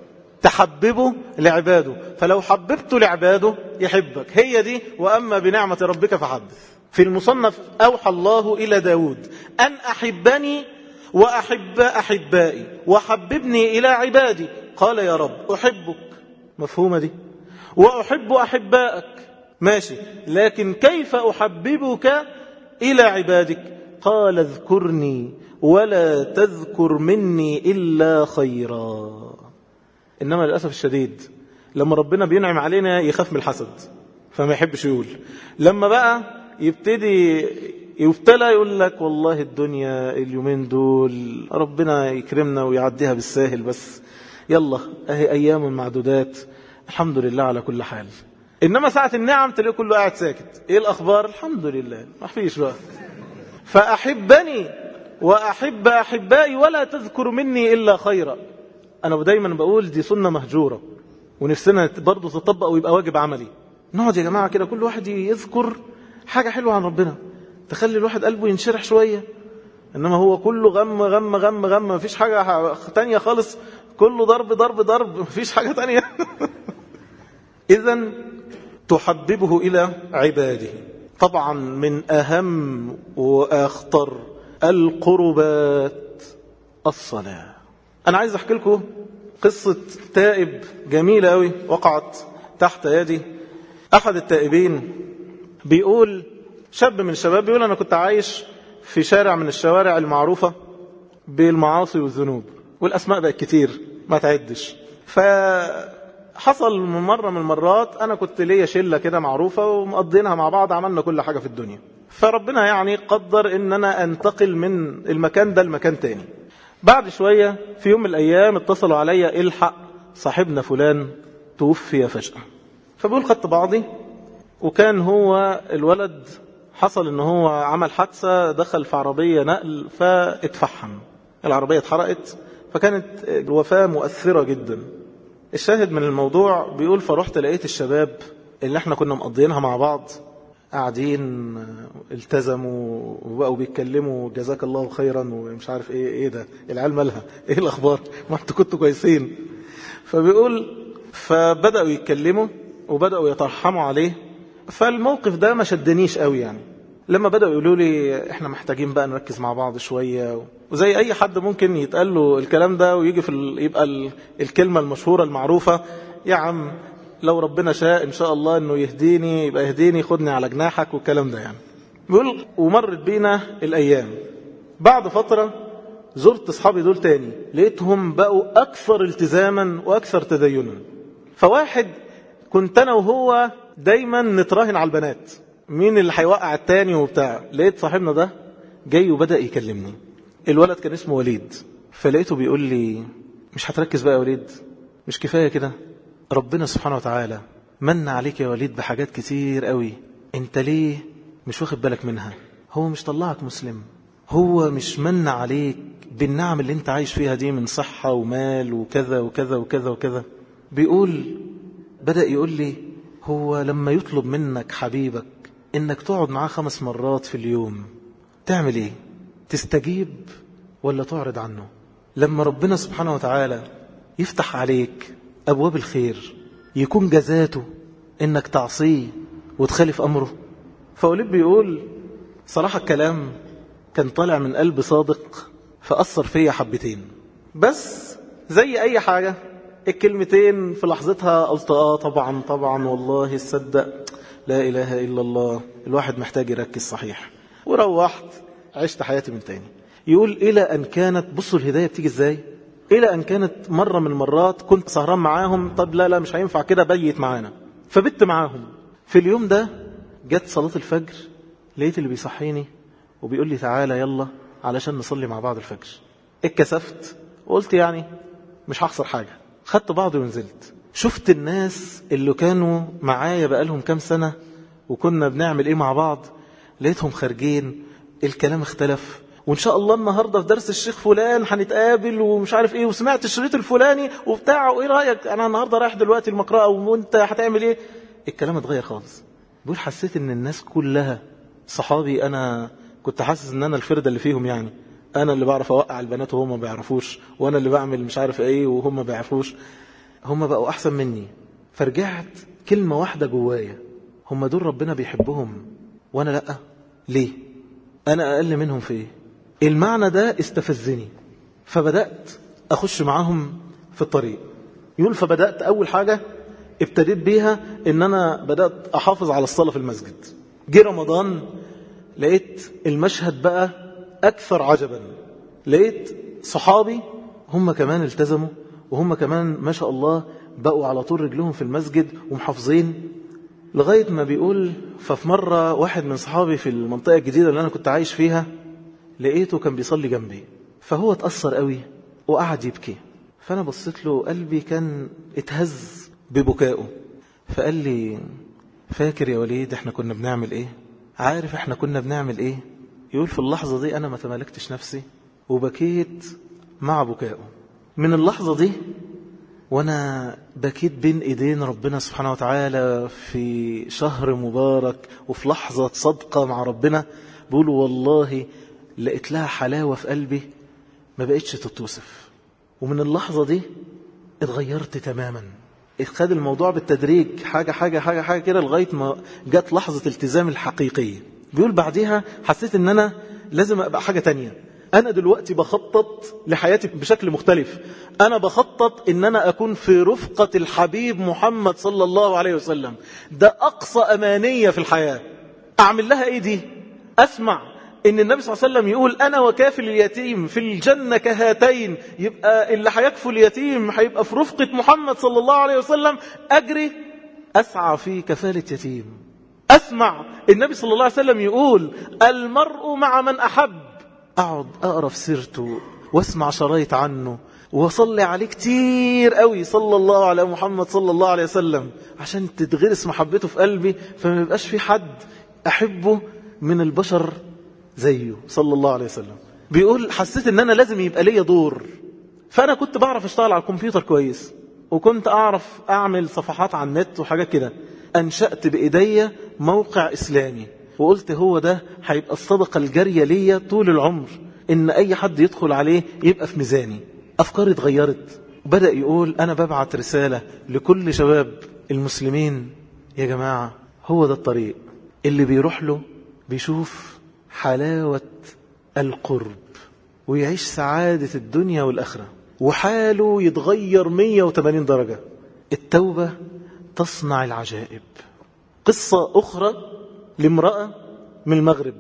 تحببه لعباده، فلو حببته لعباده يحبك. هي دي وأما بنعمة ربك فحدث. في المصنف أوحى الله إلى داود أن أحبني وأحب أحبائي وحببني إلى عبادي. قال يا رب أحبك، مفهومة دي، وأحب أحبائك، ماشي، لكن كيف أحببك إلى عبادك؟ قال اذكرني ولا تذكر مني إلا خيرا. إنما للأسف الشديد لما ربنا بينعم علينا يخاف من الحسد، فما يحبش يقول. لما بقى يبتدي يبتلى يقول لك والله الدنيا اليومين دول ربنا يكرمنا ويعديها بالساهل، بس يلا اهي ايام معدودات، الحمد لله على كل حال. انما ساعة النعم تلاقي كله قاعد ساكت. ايه الاخبار؟ الحمد لله، ما فيش بقى. فاحبني واحب احبائي ولا تذكر مني الا خيرا. انا دايما بقول دي سنة مهجورة ونفسنا برضو تطبق ويبقى واجب عملي. نقعد يا جماعة كده كل واحد يذكر حاجة حلوة عن ربنا، تخلي الواحد قلبه ينشرح شوية. إنما هو كله غم غم غم غم، مفيش حاجة تانية خالص، كله ضرب ضرب ضرب، مفيش حاجة تانية. إذن تحببه إلى عباده. طبعا من أهم وأخطر القربات الصلاة. أنا عايز أحكي لكم قصة تائب جميلة أوي وقعت تحت يدي. أحد التائبين بيقول، شاب من الشباب بيقول أنا كنت عايش في شارع من الشوارع المعروفة بالمعاصي والذنوب، والأسماء بقت كتير ما تعدش. فحصل من مرة من المرات أنا كنت ليا شلة كده معروفة ومقضينها مع بعض، عملنا كل حاجة في الدنيا. فربنا يعني قدر إن أنا أنتقل من المكان ده لمكان تاني. بعد شوية في يوم من الأيام اتصلوا عليا الحق صاحبنا فلان توفي فجأة. فبقول خدت بعضي، وكان هو الولد حصل ان هو عمل حادثة، دخل في عربية نقل فاتفحم، العربية اتحرقت، فكانت الوفاة مؤثرة جدا. الشاهد من الموضوع بيقول فرحت لقيت الشباب اللي احنا كنا مقضيينها مع بعض قاعدين التزموا وبقوا بيتكلموا جزاك الله خيرا ومش عارف ايه ايه ده العيال مالها ايه الاخبار ما انتوا كنتوا كويسين. فبيقول فبدأوا يتكلموا وبدأوا يترحموا عليه. فالموقف ده ما شدنيش قوي يعني، لما بدأوا يقولوا لي احنا محتاجين بقى نركز مع بعض شوية، وزي اي حد ممكن يتقال له الكلام ده ويجي في ال... يبقى ال... الكلمة المشهورة المعروفة، يا عم لو ربنا شاء ان شاء الله انه يهديني يبقى يهديني، خدني على جناحك والكلام ده يعني. بيقول ومرت بينا الايام، بعد فترة زرت اصحابي دول تاني، لقيتهم بقوا اكثر التزاما واكثر تدينا. فواحد كنت انا وهو دايما نتراهن على البنات مين اللي هيوقع التاني وبتاع، لقيت صاحبنا ده جاي وبدأ يكلمني. الولد كان اسمه وليد، فلقيته بيقول لي مش هتركز بقى يا وليد؟ مش كفاية كده؟ ربنا سبحانه وتعالى من عليك يا وليد بحاجات كتير قوي، انت ليه مش واخد بالك منها؟ هو مش طلعك مسلم؟ هو مش من عليك بالنعم اللي انت عايش فيها دي من صحة ومال وكذا وكذا وكذا وكذا؟ بيقول بدأ يقول لي هو لما يطلب منك حبيبك انك تقعد معاه خمس مرات في اليوم تعمل ايه؟ تستجيب ولا تعرض عنه؟ لما ربنا سبحانه وتعالى يفتح عليك ابواب الخير يكون جزاته انك تعصيه وتخالف امره؟ فوليد بيقول صراحة الكلام كان طالع من قلب صادق، فأثر فيا حبتين، بس زي اي حاجة الكلمتين في لحظتها قلت اه طبعا طبعا والله تصدق لا إله إلا الله، الواحد محتاج يركز صحيح. وروحت عشت حياتي من تاني. يقول إلى أن كانت، بصوا الهداية بتيجي إزاي، إلى أن كانت مرة من المرات كنت سهران معاهم، طب لا لا مش هينفع كده بيت معانا، فبت معاهم. في اليوم ده جت صلاة الفجر، لقيت اللي بيصحيني وبيقول لي تعالى يلا علشان نصلي مع بعض الفجر. اتكسفت وقلت يعني مش هخسر حاجة، خدت بعضي ونزلت. شفت الناس اللي كانوا معايا بقالهم كام سنة وكنا بنعمل ايه مع بعض، لقيتهم خارجين، الكلام اختلف، وان شاء الله النهاردة في درس الشيخ فلان هنتقابل ومش عارف ايه، وسمعت الشريط الفلاني وبتاع، وايه رأيك انا النهاردة رايح دلوقتي المقرأة وانت هتعمل ايه. الكلام اتغير خالص. بقول حسيت ان الناس كلها صحابي، انا كنت حاسس ان انا الفردة اللي فيهم، يعني انا اللي بعرف اوقع البنات وهم ما بيعرفوش، وانا اللي بعمل مش عارف ايه وهم ما بيعرفوش، هم بقوا احسن مني. فرجعت كلمة واحدة جوايا، هم دول ربنا بيحبهم وانا لا؟ ليه انا اقل منهم في ايه؟ المعنى ده استفزني، فبدأت اخش معاهم في الطريق. يقول فبدأت اول حاجة ابتديت بيها ان انا بدأت احافظ على الصلاة في المسجد. جه رمضان لقيت المشهد بقى اكثر عجبا، لقيت صحابي هم كمان التزموا، وهم كمان ما شاء الله بقوا على طول رجلهم في المسجد ومحافظين. لغاية ما بيقول ففي مرة واحد من صحابي في المنطقة الجديدة اللي أنا كنت عايش فيها لقيته كان بيصلي جنبي، فهو اتأثر قوي وقعد يبكي، فأنا بصيت له قلبي كان اتهز ببكائه، فقال لي فاكر يا وليد احنا كنا بنعمل ايه؟ عارف احنا كنا بنعمل ايه؟ يقول في اللحظة دي أنا ما تمالكتش نفسي وبكيت مع بكائه. من اللحظة دي وانا بكيت بين ايدين ربنا سبحانه وتعالى في شهر مبارك وفي لحظة صدقة مع ربنا، بقول والله لقيت لها حلاوة في قلبي ما بقيتش تتوصف. ومن اللحظة دي اتغيرت تماما، اتخذ الموضوع بالتدريج حاجة حاجة حاجة حاجة كده لغاية ما جت لحظة التزام الحقيقية. بيقول بعدها حسيت ان انا لازم ابقى حاجة تانية، أنا دلوقتي بخطط لحياتي بشكل مختلف، أنا بخطط إن أنا أكون في رفقة الحبيب محمد صلى الله عليه وسلم. ده أقصى أمانية في الحياة. أعمل لها إيه دي؟ أسمع إن النبي صلى الله عليه وسلم يقول أنا وكافل اليتيم في الجنة كهاتين، يبقى اللي هيكفل اليتيم هيبقى في رفقة محمد صلى الله عليه وسلم، أجري أسعى في كفالة يتيم. أسمع النبي صلى الله عليه وسلم يقول المرء مع من أحب، أقعد أقرأ في سيرته واسمع شرايط عنه وصلي عليه كتير قوي صلى الله على محمد صلى الله عليه وسلم عشان تتغرس محبته في قلبي، فما يبقاش في حد أحبه من البشر زيه صلى الله عليه وسلم. بيقول حسيت ان انا لازم يبقى ليا دور، فانا كنت بعرف اشتغل على الكمبيوتر كويس وكنت اعرف اعمل صفحات على النت وحاجات كده. انشأت بايديا موقع اسلامي وقلت هو ده هيبقى الصدقة الجارية ليا طول العمر، ان اي حد يدخل عليه يبقى في ميزاني. افكاري اتغيرت. بدأ يقول انا ببعت رسالة لكل شباب المسلمين، يا جماعة هو ده الطريق اللي بيروح له بيشوف حلاوة القرب ويعيش سعادة الدنيا والآخرة وحاله يتغير مية وتمانين درجة. التوبة تصنع العجائب. قصة أخرى لامرأة من المغرب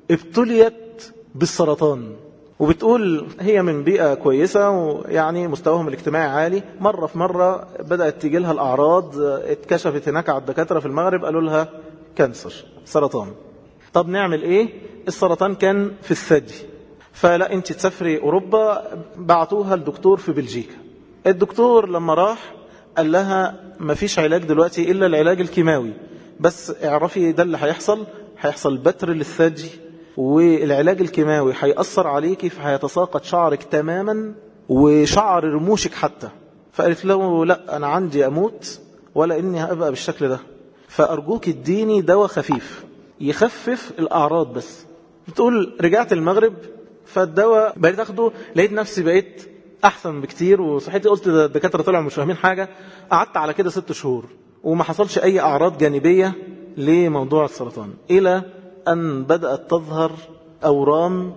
ابتليت بالسرطان، وبتقول هي من بيئة كويسة ويعني مستواهم الاجتماعي عالي. مرة في مرة بدأت تيجي لها الأعراض، اتكشفت هناك على الدكاترة في المغرب قالوا لها كانسر، سرطان. طب نعمل ايه؟ السرطان كان في الثدي، فلا انت تسافري أوروبا. بعتوها الدكتور في بلجيكا. الدكتور لما راح قال لها مفيش علاج دلوقتي إلا العلاج الكيماوي، بس اعرفي ده اللي هيحصل، هيحصل بتر للثدي، والعلاج الكيماوي هيأثر عليكي فهيتساقط شعرك تماما وشعر رموشك حتى. فقالت له لا، أنا عندي أموت ولا إني هأبقى بالشكل ده، فأرجوك اديني دواء خفيف يخفف الأعراض بس. بتقول رجعت المغرب، فالدواء بقيت أخده لقيت نفسي بقيت أحسن بكتير وصحتي. قلت ده الدكاترة طلعوا مش فاهمين حاجة. قعدت على كده ست شهور وما حصلش أي أعراض جانبية لموضوع السرطان، إلى أن بدأت تظهر أورام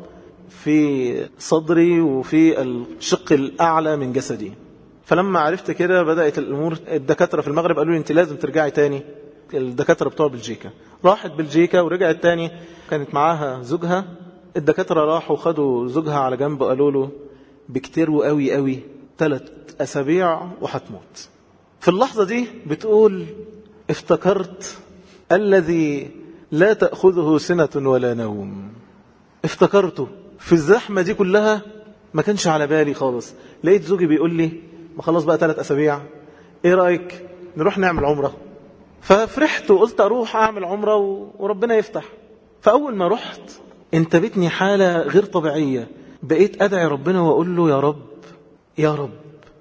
في صدري وفي الشق الأعلى من جسدي. فلما عرفت كده بدأت الأمور. الدكاترة في المغرب قالوا لي أنت لازم ترجعي تاني. الدكاترة بتوع بلجيكا راحت بلجيكا ورجعت تاني، كانت معاها زوجها. الدكاترة راحوا خدوا زوجها على جنب وقالوا له بكتير وقوي قوي ثلاث أسابيع وحتموت. في اللحظة دي بتقول افتكرت الذي لا تأخذه سنة ولا نوم. افتكرته في الزحمة دي كلها، ما كانش على بالي خالص. لقيت زوجي بيقول لي ما خلاص بقى ثلاث أسابيع، ايه رأيك نروح نعمل عمرة؟ ففرحت وقلت أروح أعمل عمرة وربنا يفتح. فأول ما رحت انتابتني حالة غير طبيعية. بقيت أدعي ربنا وأقول له يا رب يا رب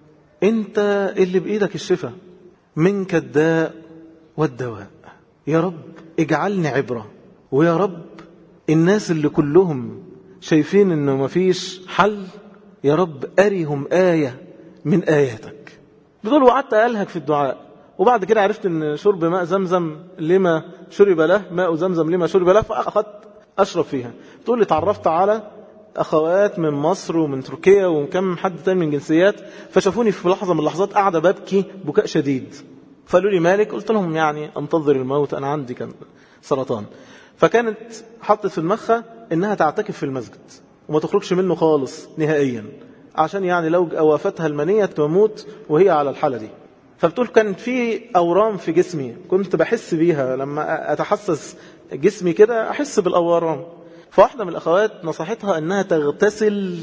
أنت اللي بإيدك الشفاء، منك الداء والدواء، يا رب اجعلني عبرة، ويا رب الناس اللي كلهم شايفين انه مفيش حل يا رب أريهم آية من آياتك. بتقول وقعدت ألهك في الدعاء، وبعد كده عرفت ان شرب ماء زمزم لما شرب له، ماء زمزم لما شرب له، فأخذت أشرب فيها. تقول لي تعرفت على أخوات من مصر ومن تركيا وكم حد تاني من جنسيات، فشافوني في لحظة من اللحظات قاعدة ببكي بكاء شديد. فقالوا لي مالك؟ قلت لهم يعني أنتظر الموت، أنا عندي كان سرطان. فكانت حطت في المخة إنها تعتكف في المسجد وما تخرجش منه خالص نهائيا، عشان يعني لو أوافتها المنية تموت وهي على الحالة دي. فبتقول كانت في أورام في جسمي كنت بحس بيها، لما أتحسس جسمي كده أحس بالأورام. فواحدة من الأخوات نصحتها أنها تغتسل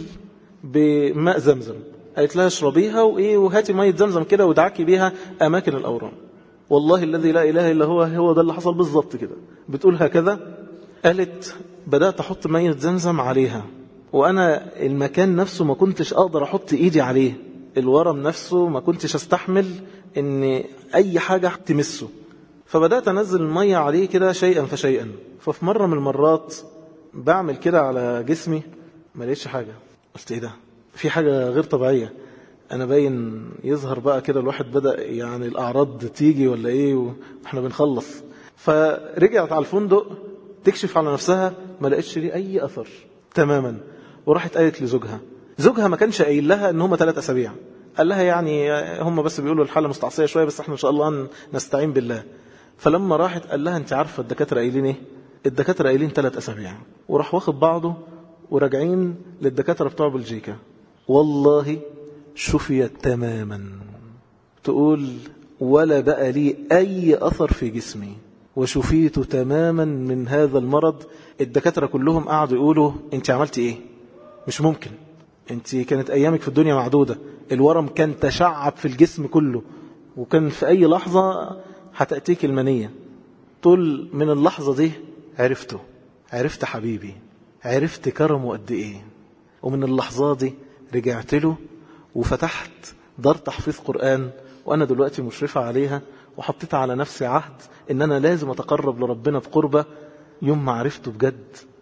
بماء زمزم، قالت لها اشربيها وإيه وهاتي مية زمزم كده ودعكي بيها أماكن الأورام. والله الذي لا إله إلا هو هو ده اللي حصل بالضبط كده. بتقول هكذا، قالت بدأت أحط مية زمزم عليها، وأنا المكان نفسه ما كنتش أقدر أحط إيدي عليه، الورم نفسه ما كنتش أستحمل أن أي حاجة تمسه. فبدأت أنزل المية عليه كده شيئا فشيئا. ففي مرة من المرات بعمل كده على جسمي ما لقيتش حاجة. قلت إيه ده؟ في حاجة غير طبيعية. أنا باين يظهر بقى كده الواحد بدأ يعني الأعراض تيجي ولا إيه وإحنا بنخلص. فرجعت على الفندق تكشف على نفسها ما لقيتش لي أي أثر تماما. وراحت قالت لزوجها، زوجها ما كانش قايل لها إن هم ثلاث أسابيع، قال لها يعني هم بس بيقولوا الحالة مستعصية شوية بس احنا إن شاء الله نستعين بالله. فلما راحت قال لها أنت عارفة الدكاترة قايلين إيه؟ الدكاترة قايلين ثلاث أسابيع. وراح واخد بعضه وراجعين للدكاترة بتوع بلجيكا، والله شفيت تماما. تقول ولا بقى لي أي أثر في جسمي وشفيت تماما من هذا المرض. الدكاترة كلهم قعدوا يقولوا أنت عملتي إيه؟ مش ممكن، أنت كانت أيامك في الدنيا معدودة، الورم كان تشعب في الجسم كله وكان في أي لحظة هتأتيك المنية. طول من اللحظة دي عرفته، عرفت حبيبي، عرفت كرمه قد إيه. ومن اللحظة دي رجعت له وفتحت دار تحفيظ قرآن، وأنا دلوقتي مشرفة عليها، وحطيت على نفسي عهد إن أنا لازم أتقرب لربنا بقربة يوم ما عرفته بجد.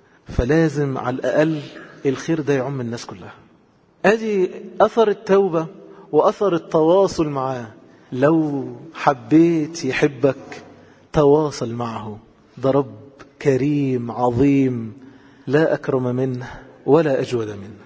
فلازم على الأقل الخير ده يعم الناس كلها. أدي أثر التوبة وأثر التواصل معاه. لو حبيت يحبك تواصل معه، ده رب كريم عظيم لا أكرم منه ولا أجود منه.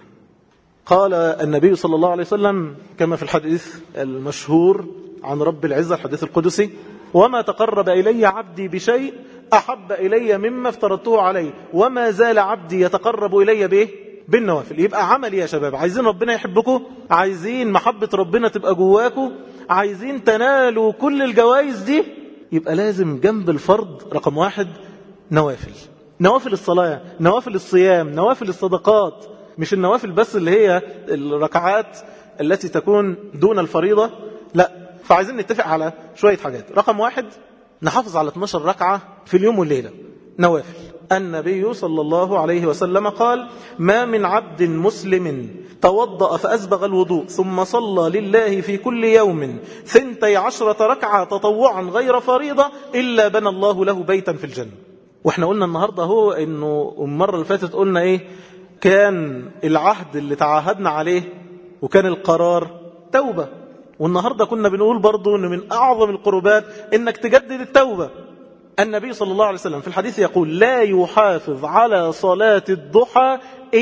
قال النبي صلى الله عليه وسلم كما في الحديث المشهور عن رب العزة الحديث القدسي: وما تقرب إلي عبدي بشيء أحب إلي مما افترضته عليه وما زال عبدي يتقرب إلي به بالنوافل. يبقى عمل يا شباب، عايزين ربنا يحبكم، عايزين محبة ربنا تبقى جواكم، عايزين تنالوا كل الجوائز دي، يبقى لازم جنب الفرض رقم واحد نوافل. نوافل الصلاة، نوافل الصيام، نوافل الصدقات، مش النوافل بس اللي هي الركعات التي تكون دون الفريضة، لا. فعايزين نتفق على شوية حاجات. رقم واحد نحافظ على اثناشر ركعة في اليوم والليلة نوافل. النبي صلى الله عليه وسلم قال: ما من عبد مسلم توضأ فأسبغ الوضوء ثم صلى لله في كل يوم ثنتي عشرة ركعة تطوعا غير فريضة إلا بنى الله له بيتا في الجنة. واحنا قلنا النهاردة هو انه المرة اللي فاتت قلنا ايه؟ كان العهد اللي تعاهدنا عليه وكان القرار توبة، والنهاردة كنا بنقول برضو ان من اعظم القربات انك تجدد التوبة. النبي صلى الله عليه وسلم في الحديث يقول: لا يحافظ على صلاة الضحى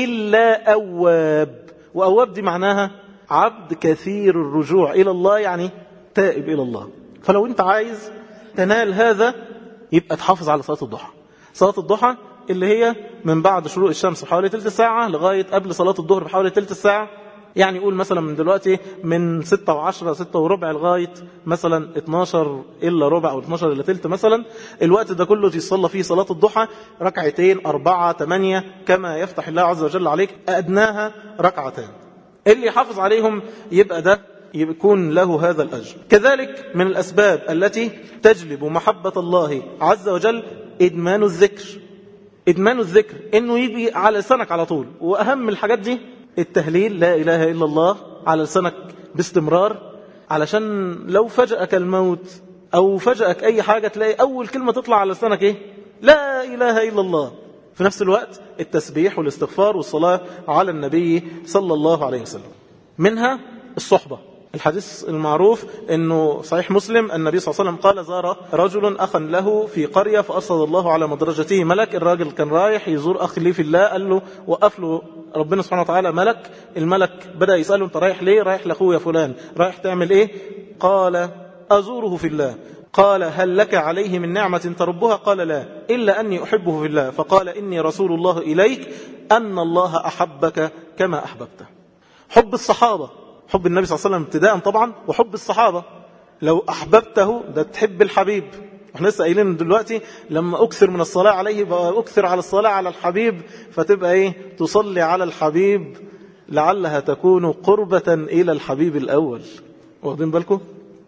إلا أواب. وأواب دي معناها عبد كثير الرجوع إلى الله، يعني تائب إلى الله. فلو أنت عايز تنال هذا يبقى تحافظ على صلاة الضحى. صلاة الضحى اللي هي من بعد شروق الشمس بحوالي تلت ساعة لغاية قبل صلاة الظهر بحوالي تلت ساعة، يعني يقول مثلا من دلوقتي من ستة وعشرة ستة وربع لغاية مثلا اتناشر إلا ربع أو اتناشر إلا تلت مثلا. الوقت ده كله يصلى فيه صلاة الضحى ركعتين أربعة تمانية كما يفتح الله عز وجل عليك، أدناها ركعتين. اللي يحافظ عليهم يبقى ده يكون له هذا الأجر. كذلك من الأسباب التي تجلب محبة الله عز وجل إدمان الذكر. إدمان الذكر إنه يجي على لسانك على طول. وأهم الحاجات دي التهليل، لا إله إلا الله على لسانك باستمرار، علشان لو فجأك الموت أو فجأك أي حاجة تلاقي أول كلمة تطلع على لسانك إيه؟ لا إله إلا الله. في نفس الوقت التسبيح والاستغفار والصلاة على النبي صلى الله عليه وسلم. منها الصحبة. الحديث المعروف أنه صحيح مسلم النبي صلى الله عليه وسلم قال: زار رجل أخا له في قرية فأرسل الله على مدرجته ملك. الراجل كان رايح يزور أخ لي في الله، قال له وقف له ربنا سبحانه وتعالى ملك. الملك بدأ يسأله: أنت رايح ليه؟ رايح لأخويا فلان. رايح تعمل إيه؟ قال: أزوره في الله. قال: هل لك عليه من نعمة تربها؟ قال: لا، إلا أني أحبه في الله. فقال: إني رسول الله إليك أن الله أحبك كما أحببته. حب الصحابة، حب النبي صلى الله عليه وسلم ابتداء طبعا، وحب الصحابة. لو أحببته ده تحب الحبيب. احنا لسه قايلين دلوقتي لما أكثر من الصلاة عليه بقى أكثر على الصلاة على الحبيب، فتبقى إيه؟ تصلي على الحبيب لعلها تكون قربة إلى الحبيب الأول. واخدين بالكم؟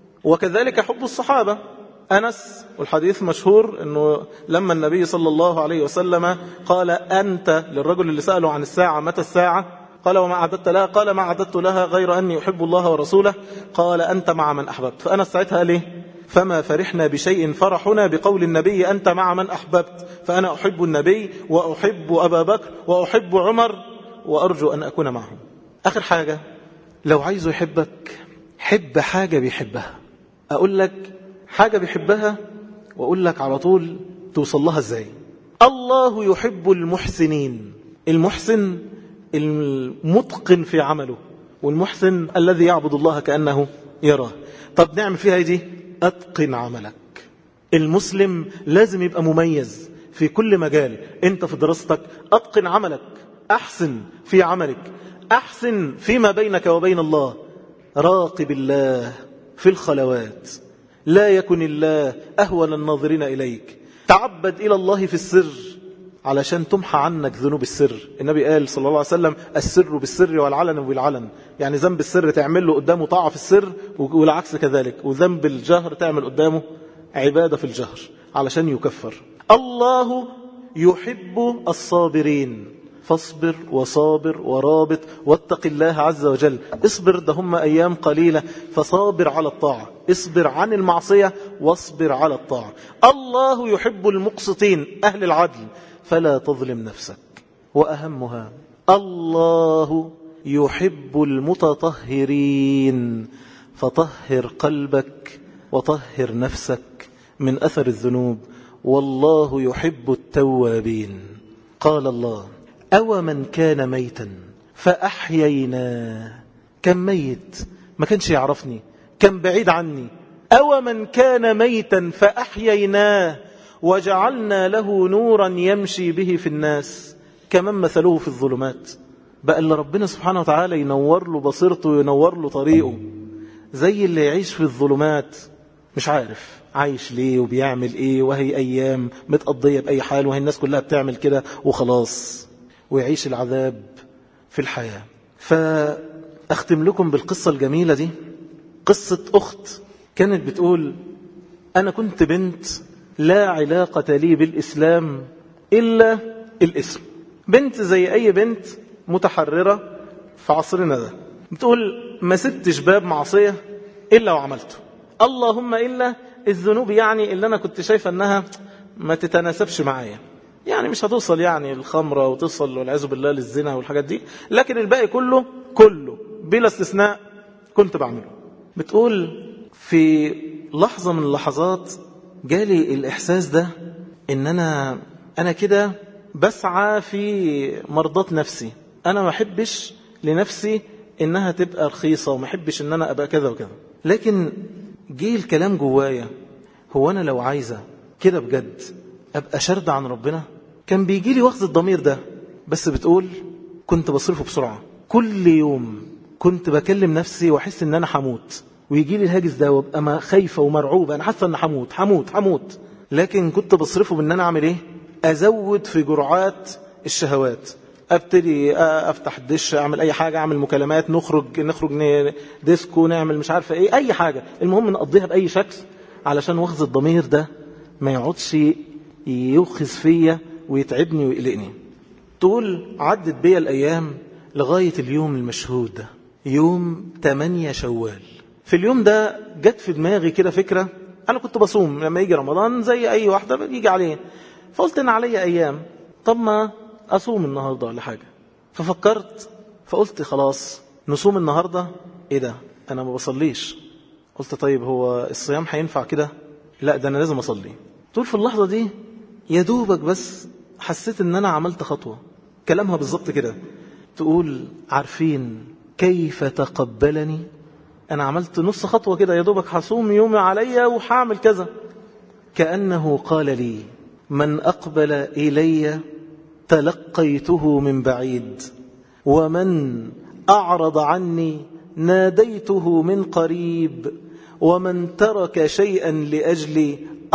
وكذلك حب الصحابة. أنس والحديث مشهور أنه لما النبي صلى الله عليه وسلم قال: أنت للرجل اللي سأله عن الساعة متى الساعة؟ قال: وما أعددت لها؟ قال: ما أعددت لها غير أني أحب الله ورسوله. قال: أنت مع من أحببت. فأنا ساعتها ليه؟ فما فرحنا بشيء فرحنا بقول النبي: أنت مع من أحببت. فأنا أحب النبي وأحب أبا بكر وأحب عمر وأرجو أن أكون معهم. آخر حاجة، لو عايزه يحبك حب حاجة بيحبها. أقول لك حاجة بيحبها وأقول لك على طول توصل لها إزاي. الله يحب المحسنين. المحسن المتقن في عمله، والمحسن الذي يعبد الله كأنه يراه. طب نعمل فيها دي؟ أتقن عملك. المسلم لازم يبقى مميز في كل مجال. انت في دراستك أتقن عملك، أحسن في عملك، أحسن فيما بينك وبين الله. راقب الله في الخلوات، لا يكن الله أهون الناظرين إليك. تعبد إلى الله في السر علشان تمحى عنك ذنوب السر. النبي قال صلى الله عليه وسلم: السر بالسر والعلن بالعلن. يعني ذنب السر تعمل له قدامه طاعة في السر، والعكس كذلك. وذنب الجهر تعمل قدامه عبادة في الجهر علشان يكفر. الله يحب الصابرين. فاصبر وصابر ورابط واتق الله عز وجل. اصبر، ده هم أيام قليلة، فصابر على الطاعة. اصبر عن المعصية واصبر على الطاعة. الله يحب المقسطين، أهل العدل، فلا تظلم نفسك. وأهمها الله يحب المتطهرين، فطهر قلبك وطهر نفسك من أثر الذنوب والله يحب التوابين. قال الله أو من كان ميتا فأحييناه. كان ميت ما كانش يعرفني، كان بعيد عني. أو من كان ميتا فأحييناه وجعلنا له نورا يمشي به في الناس كمن مثله في الظلمات. بقى اللي ربنا سبحانه وتعالى ينور له بصيرته وينور له طريقه، زي اللي يعيش في الظلمات مش عارف عايش ليه وبيعمل ايه، وهي ايام متقضية بأي حال، وهي الناس كلها بتعمل كده وخلاص، ويعيش العذاب في الحياة. فأختم لكم بالقصة الجميلة دي. قصة أخت كانت بتقول أنا كنت بنت لا علاقة لي بالإسلام إلا الاسم، بنت زي أي بنت متحررة في عصرنا ده. بتقول ما ستش باب معصية إلا وعملته، اللهم إلا الذنوب يعني اللي أنا كنت شايفة أنها ما تتناسبش معايا، يعني مش هتوصل يعني الخمرة وتصل والعياذ بالله للزنا والحاجات دي، لكن الباقي كله كله بلا استثناء كنت بعمله. بتقول في لحظة من اللحظات جالي الإحساس ده إن أنا أنا كده بسعى في مرضات نفسي، أنا ما أحبش لنفسي إنها تبقى رخيصة وما أحبش إن أنا أبقى كذا وكذا. لكن جه الكلام جوايا، هو أنا لو عايزة كده بجد أبقى شرد عن ربنا؟ كان بيجي لي وقت الضمير ده، بس بتقول كنت بصرفه بسرعة. كل يوم كنت بكلم نفسي وأحس إن أنا حموت، ويجي لي الهاجس ده وابقى ما خايفة ومرعوبة، أنا حاسة إن حموت حموت حموت، لكن كنت بصرفه بإن أنا أعمل إيه؟ أزود في جرعات الشهوات، ابتدي افتح الدش، اعمل اي حاجة، اعمل مكالمات، نخرج نخرج ديسكو، نعمل مش عارفة ايه، اي حاجة، المهم نقضيها باي شكل علشان وخز الضمير ده ما يقعدش يوخز فيا ويتعبني ويقلقني. تقول عدت بيا الايام لغاية اليوم المشهود ده، يوم تمانية شوال. في اليوم ده جت في دماغي كده فكرة، انا كنت بصوم لما يجي رمضان زي اي واحدة بيجي عليه، فقلت ان علي ايام، طب ما أصوم النهاردة ولا حاجة. ففكرت فقلت خلاص نصوم النهاردة. إيه ده؟ أنا ما بصليش. قلت طيب هو الصيام هينفع كده؟ لا، ده أنا لازم أصلي. طول في اللحظة دي يا دوبك بس حسيت إن أنا عملت خطوة. كلامها بالضبط كده، تقول عارفين كيف تقبلني؟ أنا عملت نص خطوة كده، يا دوبك هصوم يومي عليا وحاعمل كذا. كأنه قال لي من أقبل إلي تلقيته من بعيد، ومن أعرض عني ناديته من قريب، ومن ترك شيئا لأجلي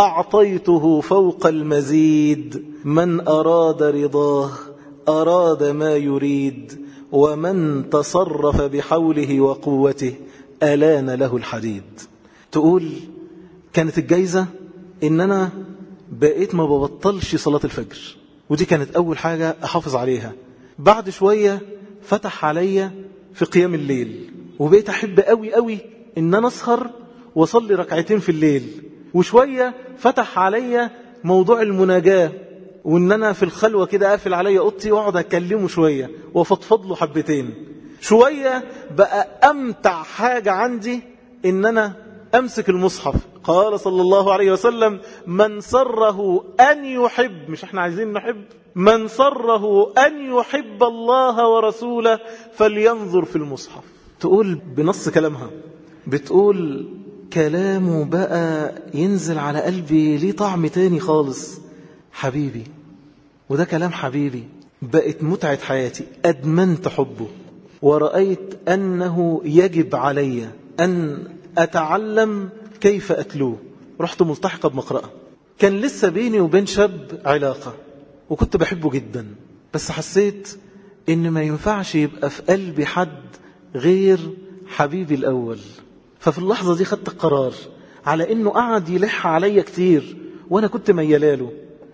أعطيته فوق المزيد، من أراد رضاه أراد ما يريد، ومن تصرف بحوله وقوته ألان له الحديد. تقول كانت الجايزة إن أنا بقيت ما ببطلش صلاة الفجر، ودي كانت أول حاجة أحافظ عليها. بعد شوية فتح عليا في قيام الليل، وبقيت أحب قوي قوي إن أنا أسهر وصلي ركعتين في الليل. وشوية فتح عليا موضوع المناجاة، وإن أنا في الخلوة كده قافل عليا أوضتي وأقعد أكلمه شوية وفضفض له حبتين. شوية بقى أمتع حاجة عندي إن أنا أمسك المصحف. قال صلى الله عليه وسلم من سره أن يحب، مش احنا عايزين نحب، من سره أن يحب الله ورسوله فلينظر في المصحف. تقول بنص كلامها، بتقول كلامه بقى ينزل على قلبي ليه طعم تاني خالص. حبيبي، وده كلام حبيبي، بقت متعة حياتي، أدمنت حبه، ورأيت أنه يجب علي أن أتعلم كيف أتلوه. رحت ملتحقة بمقرأة، كان لسه بيني وبين شاب علاقة وكنت بحبه جدا، بس حسيت إن ما ينفعش يبقى في قلبي حد غير حبيبي الأول. ففي اللحظة دي خدت القرار على إنه قعد يلح عليا كتير وأنا كنت ميلاله،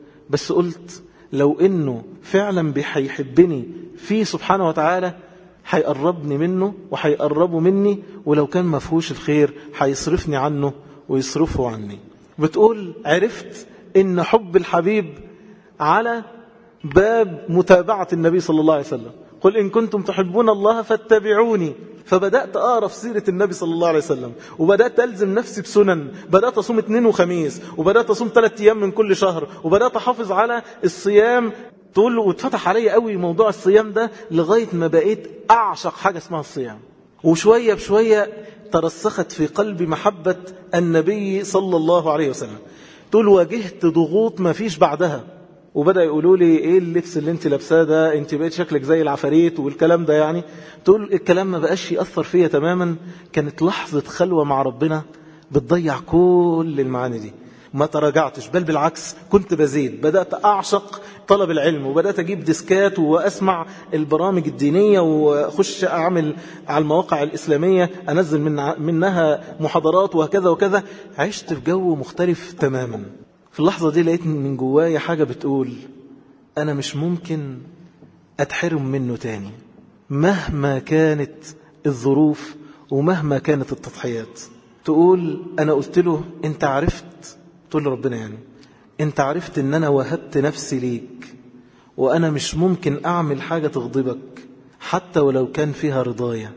بس قلت لو إنه فعلا بيحبني فيه سبحانه وتعالى هيقربني منه وهيقربه مني، ولو كان مفهوش الخير هيصرفني عنه ويصرفه عني. بتقول عرفت إن حب الحبيب على باب متابعة النبي صلى الله عليه وسلم، قل إن كنتم تحبون الله فاتبعوني. فبدأت أعرف سيرة النبي صلى الله عليه وسلم، وبدأت ألزم نفسي بسنن، بدأت أصوم اثنين وخميس، وبدأت أصوم ثلاثة أيام من كل شهر، وبدأت أحافظ على الصيام. تقول له واتفتح علي قوي موضوع الصيام ده لغاية ما بقيت أعشق حاجة اسمها الصيام. وشوية بشوية ترسخت في قلبي محبة النبي صلى الله عليه وسلم. تقول واجهت ضغوط ما فيش بعدها، وبدأ يقولوا لي ايه اللبس اللي انت لابساه ده، انت بقيت شكلك زي العفاريت والكلام ده. يعني تقول الكلام ما بقاش يأثر فيا تماما. كانت لحظة خلوة مع ربنا بتضيع كل المعاني دي. ما تراجعتش، بل بالعكس كنت بزيد. بدأت أعشق طلب العلم، وبدأت أجيب ديسكات وأسمع البرامج الدينية، وأخش أعمل على المواقع الإسلامية أنزل من منها محاضرات وهكذا وكذا. عشت في جو مختلف تماما. في اللحظة دي لقيت من جوايا حاجة بتقول أنا مش ممكن أتحرم منه تاني، مهما كانت الظروف ومهما كانت التضحيات. تقول أنا قلت له أنت عرفت، تقول ربنا يعني أنت عرفت أن أنا وهبت نفسي ليك، وأنا مش ممكن أعمل حاجة تغضبك حتى ولو كان فيها رضايا.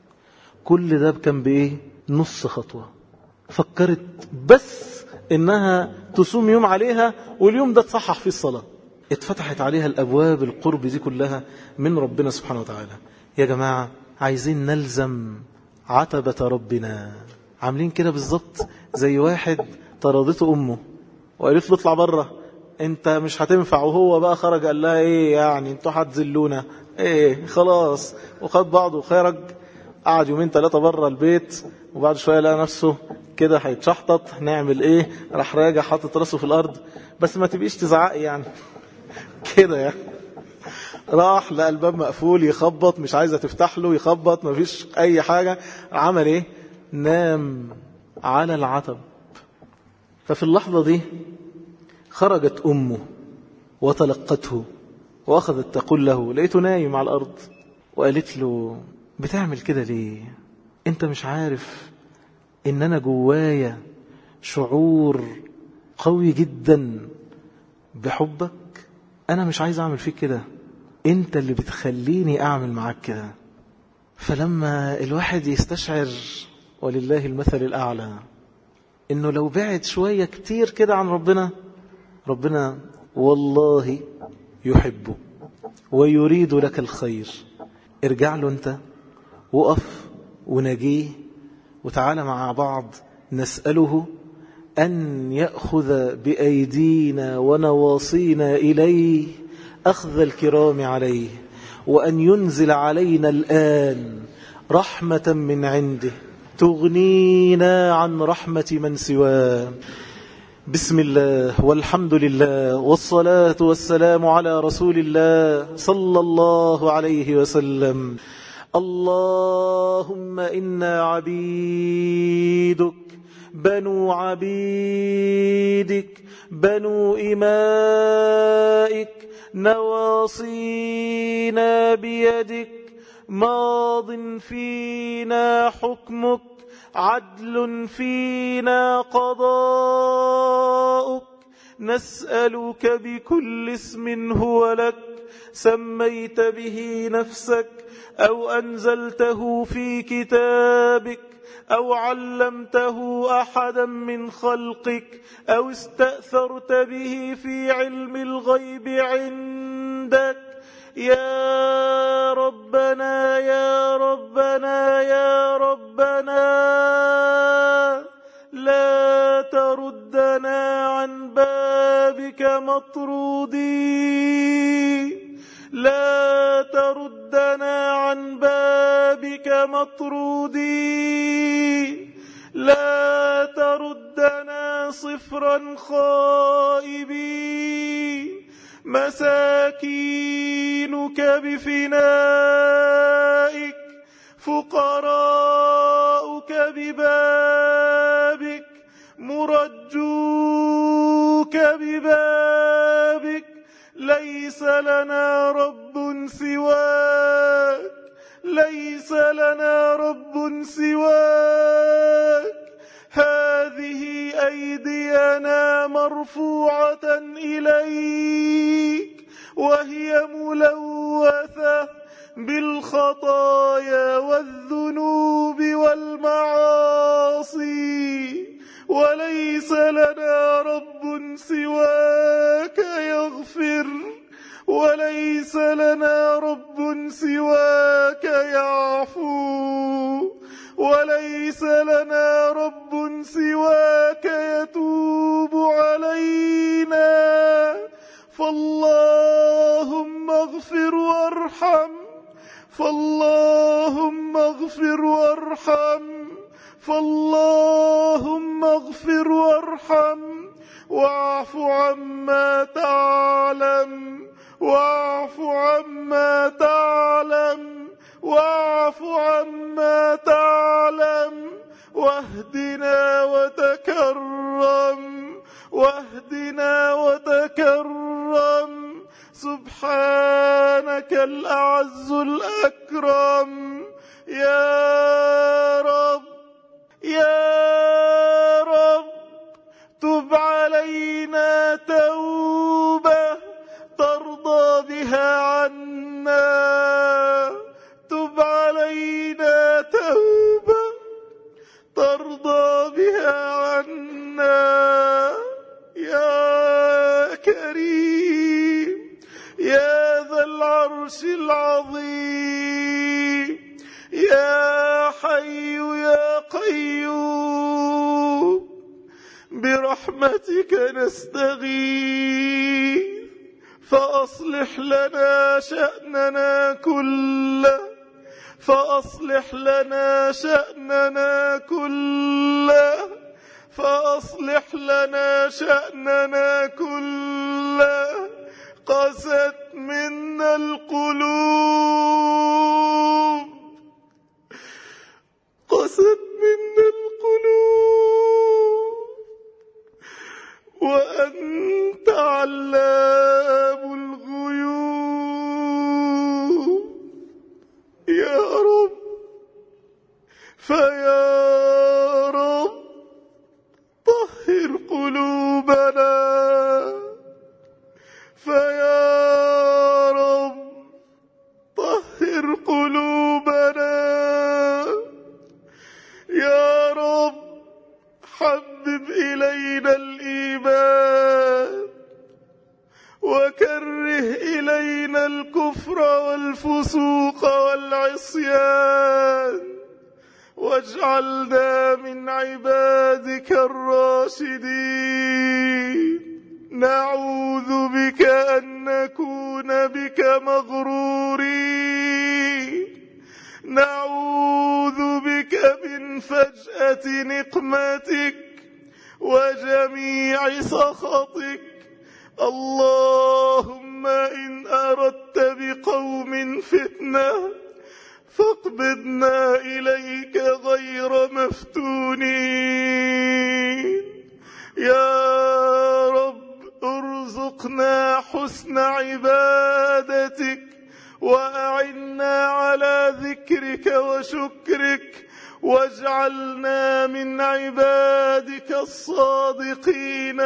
كل ده كان بإيه؟ نص خطوة. فكرت بس إنها تصوم يوم عليها، واليوم ده تصحح فيه الصلاة. اتفتحت عليها الأبواب القرب دي كلها من ربنا سبحانه وتعالى. يا جماعة عايزين نلزم عتبة ربنا. عاملين كده بالظبط زي واحد طردته أمه وقالت له اطلع بره انت مش هتنفع، وهو بقى خرج قال لها ايه يعني انتوا هتذلونا ايه خلاص، وخد بعضه وخرج. قعد يومين ثلاثة بره البيت، وبعد شوية لقى نفسه كده هيتشحطط. نعمل ايه؟ راح راجع حاطط راسه في الارض. بس ما تبقيش تزعقي يعني كده يعني. راح لقى الباب مقفول، يخبط مش عايزة تفتح له، يخبط ما فيش اي حاجة. عمل ايه؟ نام على العتب. ففي اللحظة دي خرجت أمه وتلقته وأخذت تقول له، لقيته نايم على الأرض، وقالت له بتعمل كده ليه؟ أنت مش عارف إن أنا جوايا شعور قوي جدا بحبك؟ أنا مش عايز أعمل فيك كده، أنت اللي بتخليني أعمل معاك كده. فلما الواحد يستشعر ولله المثل الأعلى إنه لو بعد شوية كتير كده عن ربنا، ربنا والله يحبه ويريد لك الخير. ارجع له أنت، وقف ونجيه، وتعالى مع بعض نسأله أن يأخذ بأيدينا ونواصينا إليه أخذ الكرام عليه، وأن ينزل علينا الآن رحمة من عنده تغنينا عن رحمة من سواه. بسم الله والحمد لله والصلاة والسلام على رسول الله صلى الله عليه وسلم. اللهم إنا عبيدك بنو عبيدك بنو إمائك، نواصينا بيدك، ماض فينا حكمك، عدل فينا قضاؤك. نسألك بكل اسم هو لك سميت به نفسك أو أنزلته في كتابك أو علمته أحدا من خلقك أو استأثرت به في علم الغيب عندك. يا ربنا يا ربنا يا ربنا لا تردنا عن بابك مطرودين، لا تردنا عن بابك مطرودين، لا تردنا صفرا خائبين، مساكينك بفنائك، فقراؤك ببابك، مرجوك ببابك. ليس لنا رب سواك، ليس لنا رب سواك. هذه أيدينا مرفوعة إليك وهي ملوثة بالخطايا والذنوب والمعاصي، وليس لنا رب سواك يغفر، وليس لنا رب سواك يعفو، وليس لنا رب سواك يتوب علينا. فاللهم اغفر وارحم، فاللهم اغفر وارحم، فاللهم اغفر وارحم، واعف عما تعلم، واعف عما تعلم، واعف عما تعلم، واهدنا وتكرم، واهدنا وتكرم، سبحانك الأعز الأكرم. يا رب يا رب تب علينا توبة ترضى بها عنا، تب علينا توبة ترضى بها عنا. يا كريم يا ذا العرش العظيم، يا حي يا قيوم، برحمتك نستغيث، فأصلح لنا شأننا كله، فأصلح لنا شأننا كله، فأصلح لنا شأننا كله. قست منا القلوب، قست منا القلوب، وأنت علام الغيوب. يا رب فيا رب طهر قلوبنا، فيا رب طهر قلوبنا. يا رب حبب إلينا الإيمان، وكره إلينا الكفر والفسوق والعصيان، واجعلنا من عبادك الراشدين. نعوذ بك أن نكون بك مغرورين، نعوذ بك من فجأة نقمتك وجميع سخطك. اللهم إن أردت بقوم فتنة فاقبضنا إليك غير مفتونين. يا رب ارزقنا حسن عبادتك، وأعنا على ذكرك وشكرك، واجعلنا من عبادك الصادقين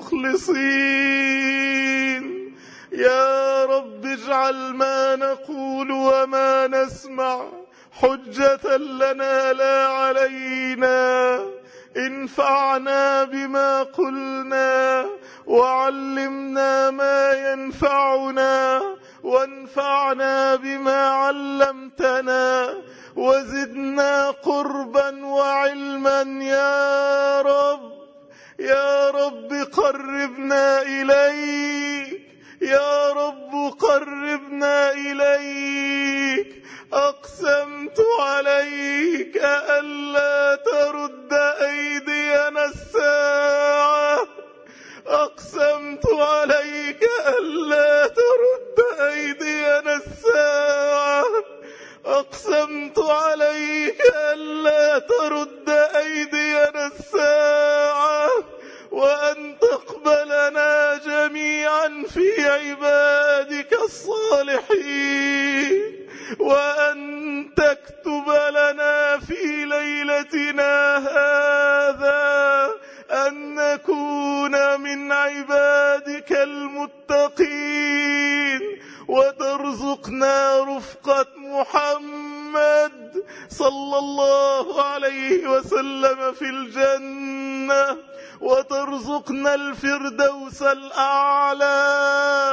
المخلصين. يا رب اجعل ما نقول وما نسمع حجة لنا لا علينا. انفعنا بما قلنا، وعلمنا ما ينفعنا، وانفعنا بما علمتنا، وزدنا قربا وعلما. يا رب يا رب قربنا إليك، يا رب قربنا إليك. أقسمت عليك ألا ترد أيدينا الساعة، أقسمت عليك ألا ترد أيدينا الساعة، أقسمت عليك ألا ترد أيدينا الساعة، وأن تقبلنا جميعا في عبادك الصالحين، وأن تكتب لنا في ليلتنا هذا أن نكون من عبادك المتقين، وترزقنا وارزقنا رفقة محمد صلى الله عليه وسلم في الجنة، وترزقنا الفردوس الأعلى.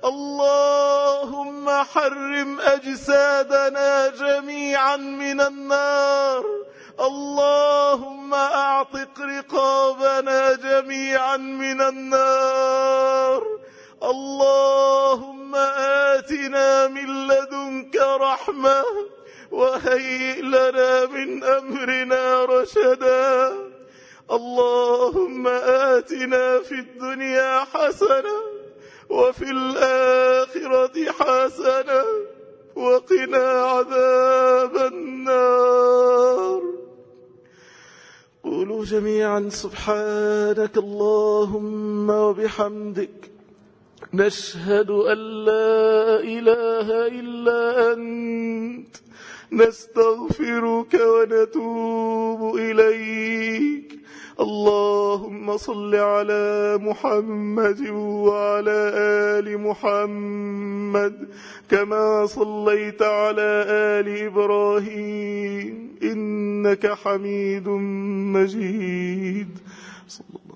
اللهم حرم أجسادنا جميعا من النار، اللهم أعتق رقابنا جميعا من النار، اللهم آتنا من لدنك رحمة وهيئ لنا من أمرنا رشدا. اللهم آتنا في الدنيا حسنة وفي الآخرة حسنة وقنا عذاب النار. قولوا جميعا سبحانك اللهم وبحمدك، نشهد أن لا إله إلا أنت، نستغفرك ونتوب إليك. اللهم صل على محمد وعلى آل محمد كما صليت على آل إبراهيم إنك حميد مجيد. صلى الله